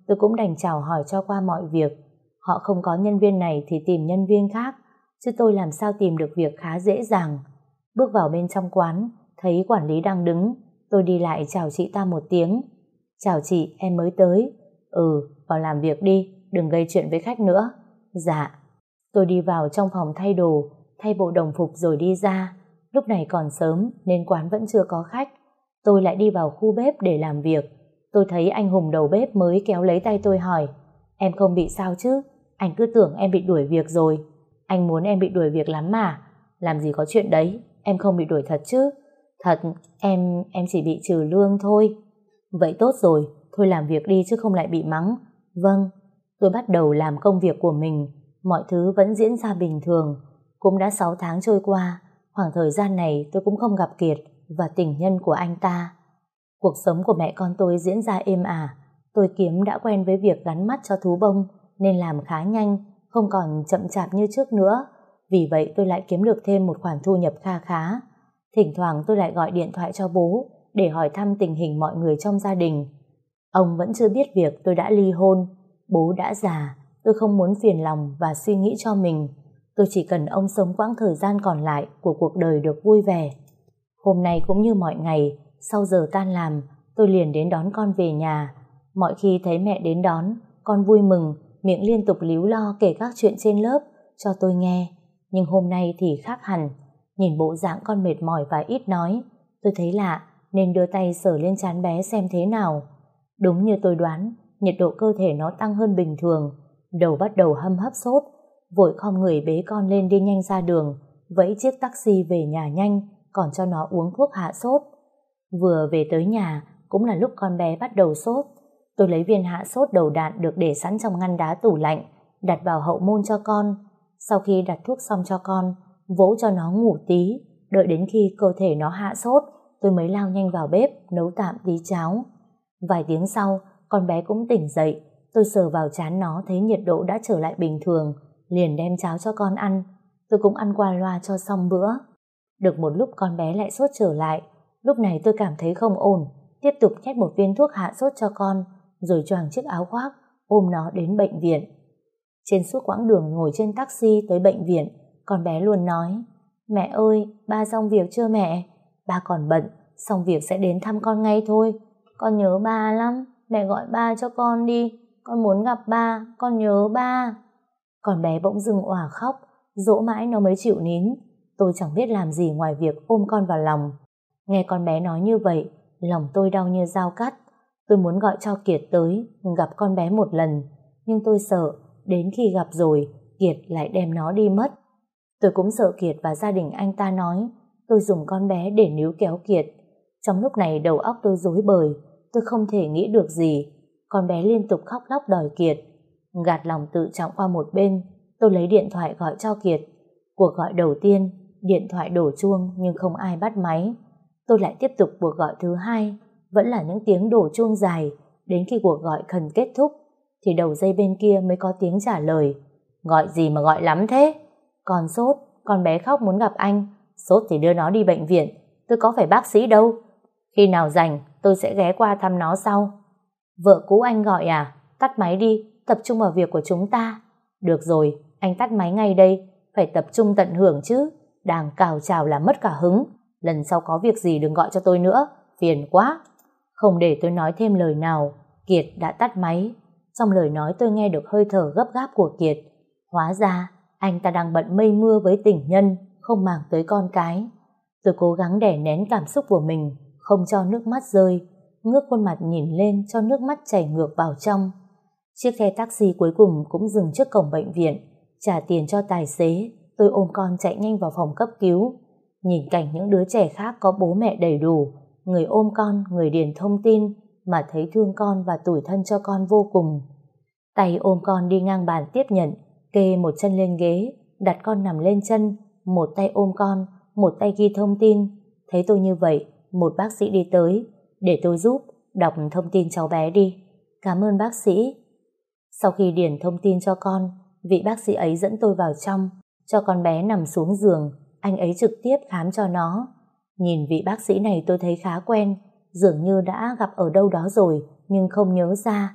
S1: tôi cũng đành chào hỏi cho qua mọi việc. Họ không có nhân viên này thì tìm nhân viên khác, chứ tôi làm sao tìm được việc khá dễ dàng. Bước vào bên trong quán, thấy quản lý đang đứng, tôi đi lại chào chị ta một tiếng. Chào chị, em mới tới. Ừ, vào làm việc đi, đừng gây chuyện với khách nữa. Dạ. Tôi đi vào trong phòng thay đồ, thay bộ đồng phục rồi đi ra. Lúc này còn sớm nên quán vẫn chưa có khách. Tôi lại đi vào khu bếp để làm việc. Tôi thấy anh Hùng đầu bếp mới kéo lấy tay tôi hỏi: em không bị sao chứ? Anh cứ tưởng em bị đuổi việc rồi. Anh muốn em bị đuổi việc lắm mà. Làm gì có chuyện đấy, em không bị đuổi thật chứ? Thật, em em chỉ bị trừ lương thôi. Vậy tốt rồi, thôi làm việc đi chứ không lại bị mắng. Vâng. Tôi bắt đầu làm công việc của mình. Mọi thứ vẫn diễn ra bình thường. Cũng đã sáu tháng trôi qua. Khoảng thời gian này tôi cũng không gặp Kiệt và tình nhân của anh ta. Cuộc sống của mẹ con tôi diễn ra êm ả. Tôi kiếm đã quen với việc gắn mắt cho thú bông nên làm khá nhanh, không còn chậm chạp như trước nữa. Vì vậy tôi lại kiếm được thêm một khoản thu nhập kha khá. Thỉnh thoảng tôi lại gọi điện thoại cho bố để hỏi thăm tình hình mọi người trong gia đình. Ông vẫn chưa biết việc tôi đã ly hôn. Bố đã già, tôi không muốn phiền lòng và suy nghĩ cho mình. Tôi chỉ cần ông sống quãng thời gian còn lại của cuộc đời được vui vẻ. Hôm nay cũng như mọi ngày, sau giờ tan làm, tôi liền đến đón con về nhà. Mọi khi thấy mẹ đến đón, con vui mừng, miệng liên tục líu lo kể các chuyện trên lớp cho tôi nghe. Nhưng hôm nay thì khác hẳn. Nhìn bộ dạng con mệt mỏi và ít nói, tôi thấy lạ nên đưa tay sờ lên trán bé xem thế nào. Đúng như tôi đoán, nhiệt độ cơ thể nó tăng hơn bình thường, đầu bắt đầu hâm hấp sốt. Vội khom người bế con lên đi nhanh ra đường, vẫy chiếc taxi về nhà nhanh, còn cho nó uống thuốc hạ sốt. Vừa về tới nhà cũng là lúc con bé bắt đầu sốt. Tôi lấy viên hạ sốt đầu đạn được để sẵn trong ngăn đá tủ lạnh, đặt vào hậu môn cho con. Sau khi đặt thuốc xong cho con, vỗ cho nó ngủ tí, đợi đến khi cơ thể nó hạ sốt, tôi mới lao nhanh vào bếp nấu tạm tí cháo. Vài tiếng sau, con bé cũng tỉnh dậy. Tôi sờ vào trán nó thấy nhiệt độ đã trở lại bình thường, liền đem cháo cho con ăn. Tôi cũng ăn qua loa cho xong bữa. Được một lúc con bé lại sốt trở lại. Lúc này tôi cảm thấy không ổn, tiếp tục nhét một viên thuốc hạ sốt cho con, rồi choàng chiếc áo khoác ôm nó đến bệnh viện. Trên suốt quãng đường ngồi trên taxi tới bệnh viện, con bé luôn nói: mẹ ơi, ba xong việc chưa mẹ? Ba còn bận, xong việc sẽ đến thăm con ngay thôi. Con nhớ ba lắm, mẹ gọi ba cho con đi, con muốn gặp ba, con nhớ ba. Con bé bỗng dưng òa khóc, dỗ mãi nó mới chịu nín. Tôi chẳng biết làm gì ngoài việc ôm con vào lòng. Nghe con bé nói như vậy, lòng tôi đau như dao cắt. Tôi muốn gọi cho Kiệt tới gặp con bé một lần, nhưng tôi sợ đến khi gặp rồi Kiệt lại đem nó đi mất. Tôi cũng sợ Kiệt và gia đình anh ta nói tôi dùng con bé để níu kéo Kiệt. Trong lúc này đầu óc tôi rối bời, tôi không thể nghĩ được gì. Con bé liên tục khóc lóc đòi Kiệt. Gạt lòng tự trọng qua một bên, tôi lấy điện thoại gọi cho Kiệt. Cuộc gọi đầu tiên, điện thoại đổ chuông nhưng không ai bắt máy. Tôi lại tiếp tục cuộc gọi thứ hai, vẫn là những tiếng đổ chuông dài. Đến khi cuộc gọi cần kết thúc thì đầu dây bên kia mới có tiếng trả lời: gọi gì mà gọi lắm thế? Con sốt, con bé khóc muốn gặp anh. Sốt thì đưa nó đi bệnh viện, tôi có phải bác sĩ đâu. Khi nào rảnh tôi sẽ ghé qua thăm nó sau. Vợ cũ anh gọi à? Tắt máy đi, tập trung vào việc của chúng ta. Được rồi, anh tắt máy ngay đây. Phải tập trung tận hưởng chứ, đang cào chào là mất cả hứng. Lần sau có việc gì đừng gọi cho tôi nữa, phiền quá. Không để tôi nói thêm lời nào, Kiệt đã tắt máy. Trong lời nói tôi nghe được hơi thở gấp gáp của Kiệt. Hóa ra anh ta đang bận mây mưa với tình nhân, không màng tới con cái. Tôi cố gắng đè nén cảm xúc của mình, không cho nước mắt rơi, ngước khuôn mặt nhìn lên cho nước mắt chảy ngược vào trong. Chiếc xe taxi cuối cùng cũng dừng trước cổng bệnh viện. Trả tiền cho tài xế, tôi ôm con chạy nhanh vào phòng cấp cứu. Nhìn cảnh những đứa trẻ khác có bố mẹ đầy đủ, người ôm con, người điền thông tin, mà thấy thương con và tủi thân cho con vô cùng. Tay ôm con đi ngang bàn tiếp nhận, kê một chân lên ghế, đặt con nằm lên chân, một tay ôm con, một tay ghi thông tin. Thấy tôi như vậy, một bác sĩ đi tới: để tôi giúp, đọc thông tin cháu bé đi. Cảm ơn bác sĩ. Sau khi điền thông tin cho con, vị bác sĩ ấy dẫn tôi vào trong, cho con bé nằm xuống giường. Anh ấy trực tiếp khám cho nó. Nhìn vị bác sĩ này tôi thấy khá quen, dường như đã gặp ở đâu đó rồi nhưng không nhớ ra.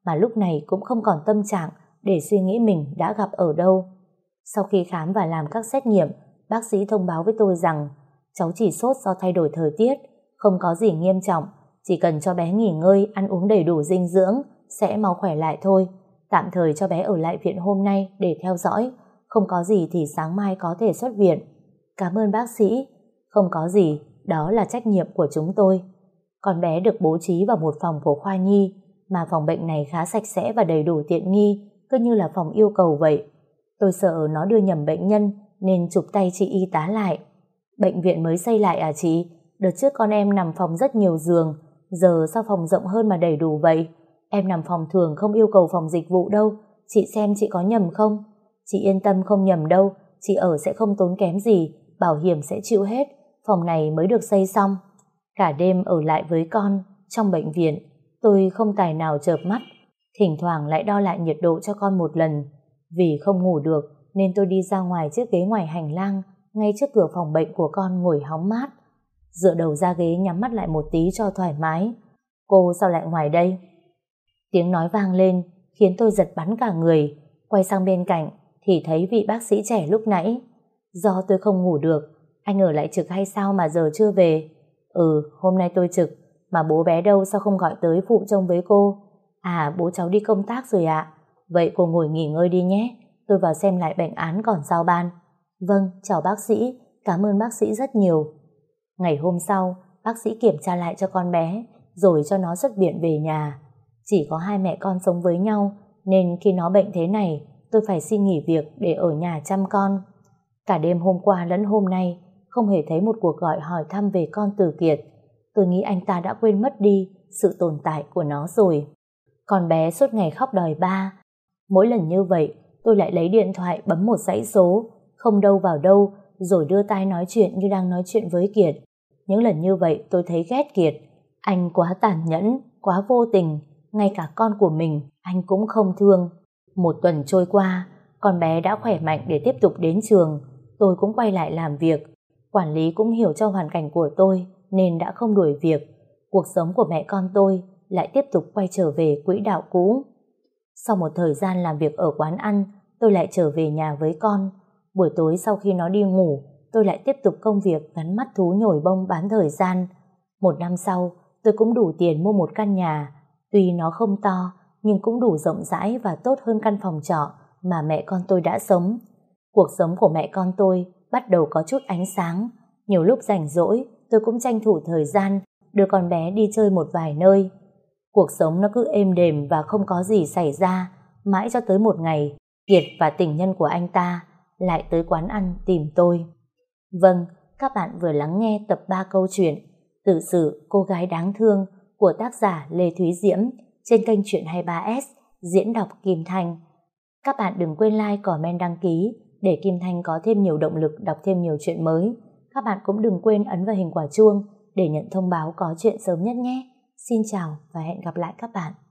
S1: mà lúc này cũng không còn tâm trạng để suy nghĩ mình đã gặp ở đâu. Sau khi khám và làm các xét nghiệm, bác sĩ thông báo với tôi rằng cháu chỉ sốt do thay đổi thời tiết, không có gì nghiêm trọng, chỉ cần cho bé nghỉ ngơi, ăn uống đầy đủ dinh dưỡng, sẽ mau khỏe lại thôi. Tạm thời cho bé ở lại viện hôm nay để theo dõi, không có gì thì sáng mai có thể xuất viện. Cảm ơn bác sĩ. Không có gì, đó là trách nhiệm của chúng tôi. Con bé được bố trí vào một phòng của khoa nhi, mà phòng bệnh này khá sạch sẽ và đầy đủ tiện nghi, cứ như là phòng yêu cầu vậy. Tôi sợ nó đưa nhầm bệnh nhân nên chụp tay chị y tá lại. Bệnh viện mới xây lại à chị? Đợt trước con em nằm phòng rất nhiều giường, giờ sao phòng rộng hơn mà đầy đủ vậy? Em nằm phòng thường không yêu cầu phòng dịch vụ đâu, chị xem chị có nhầm không? Chị yên tâm không nhầm đâu, chị ở sẽ không tốn kém gì, bảo hiểm sẽ chịu hết, phòng này mới được xây xong. Cả đêm ở lại với con trong bệnh viện, tôi không tài nào chợp mắt, thỉnh thoảng lại đo lại nhiệt độ cho con một lần. Vì không ngủ được nên tôi đi ra ngoài chiếc ghế ngoài hành lang, ngay trước cửa phòng bệnh của con ngồi hóng mát. Dựa đầu ra ghế nhắm mắt lại một tí cho thoải mái. Cô sao lại ngoài đây? Tiếng nói vang lên khiến tôi giật bắn cả người. Quay sang bên cạnh thì thấy vị bác sĩ trẻ lúc nãy. Do tôi không ngủ được, anh ở lại trực hay sao mà giờ chưa về? Ừ, hôm nay tôi trực, mà bố bé đâu sao không gọi tới phụ trông với cô? À, bố cháu đi công tác rồi ạ. Vậy cô ngồi nghỉ ngơi đi nhé, tôi vào xem lại bệnh án còn giao ban. Vâng, chào bác sĩ, cảm ơn bác sĩ rất nhiều. Ngày hôm sau, bác sĩ kiểm tra lại cho con bé, rồi cho nó xuất viện về nhà. Chỉ có hai mẹ con sống với nhau, nên khi nó bệnh thế này, tôi phải xin nghỉ việc để ở nhà chăm con. Cả đêm hôm qua lẫn hôm nay, không hề thấy một cuộc gọi hỏi thăm về con Từ Kiệt. Tôi nghĩ anh ta đã quên mất đi sự tồn tại của nó rồi. Con bé suốt ngày khóc đòi ba. Mỗi lần như vậy, tôi lại lấy điện thoại bấm một dãy số, không đâu vào đâu, rồi đưa tai nói chuyện như đang nói chuyện với Kiệt. Những lần như vậy tôi thấy ghét Kiệt. Anh quá tàn nhẫn, quá vô tình, ngay cả con của mình anh cũng không thương. Một tuần trôi qua, con bé đã khỏe mạnh để tiếp tục đến trường. Tôi cũng quay lại làm việc. Quản lý cũng hiểu cho hoàn cảnh của tôi nên đã không đuổi việc. Cuộc sống của mẹ con tôi lại tiếp tục quay trở về quỹ đạo cũ. Sau một thời gian làm việc ở quán ăn, tôi lại trở về nhà với con. Buổi tối sau khi nó đi ngủ, tôi lại tiếp tục công việc gắn mắt thú nhồi bông bán thời gian. Một năm sau, tôi cũng đủ tiền mua một căn nhà. Tuy nó không to, nhưng cũng đủ rộng rãi và tốt hơn căn phòng trọ mà mẹ con tôi đã sống. Cuộc sống của mẹ con tôi bắt đầu có chút ánh sáng. Nhiều lúc rảnh rỗi, tôi cũng tranh thủ thời gian đưa con bé đi chơi một vài nơi. Cuộc sống nó cứ êm đềm và không có gì xảy ra, mãi cho tới một ngày, Kiệt và tình nhân của anh ta lại tới quán ăn tìm tôi. Vâng, các bạn vừa lắng nghe tập ba câu chuyện Tự sự cô gái đáng thương của tác giả Lê Thúy Diễm trên kênh Chuyện hai mươi ba S, diễn đọc Kim Thanh. Các bạn đừng quên like, comment, đăng ký để Kim Thanh có thêm nhiều động lực đọc thêm nhiều chuyện mới. Các bạn cũng đừng quên ấn vào hình quả chuông để nhận thông báo có chuyện sớm nhất nhé. Xin chào và hẹn gặp lại các bạn.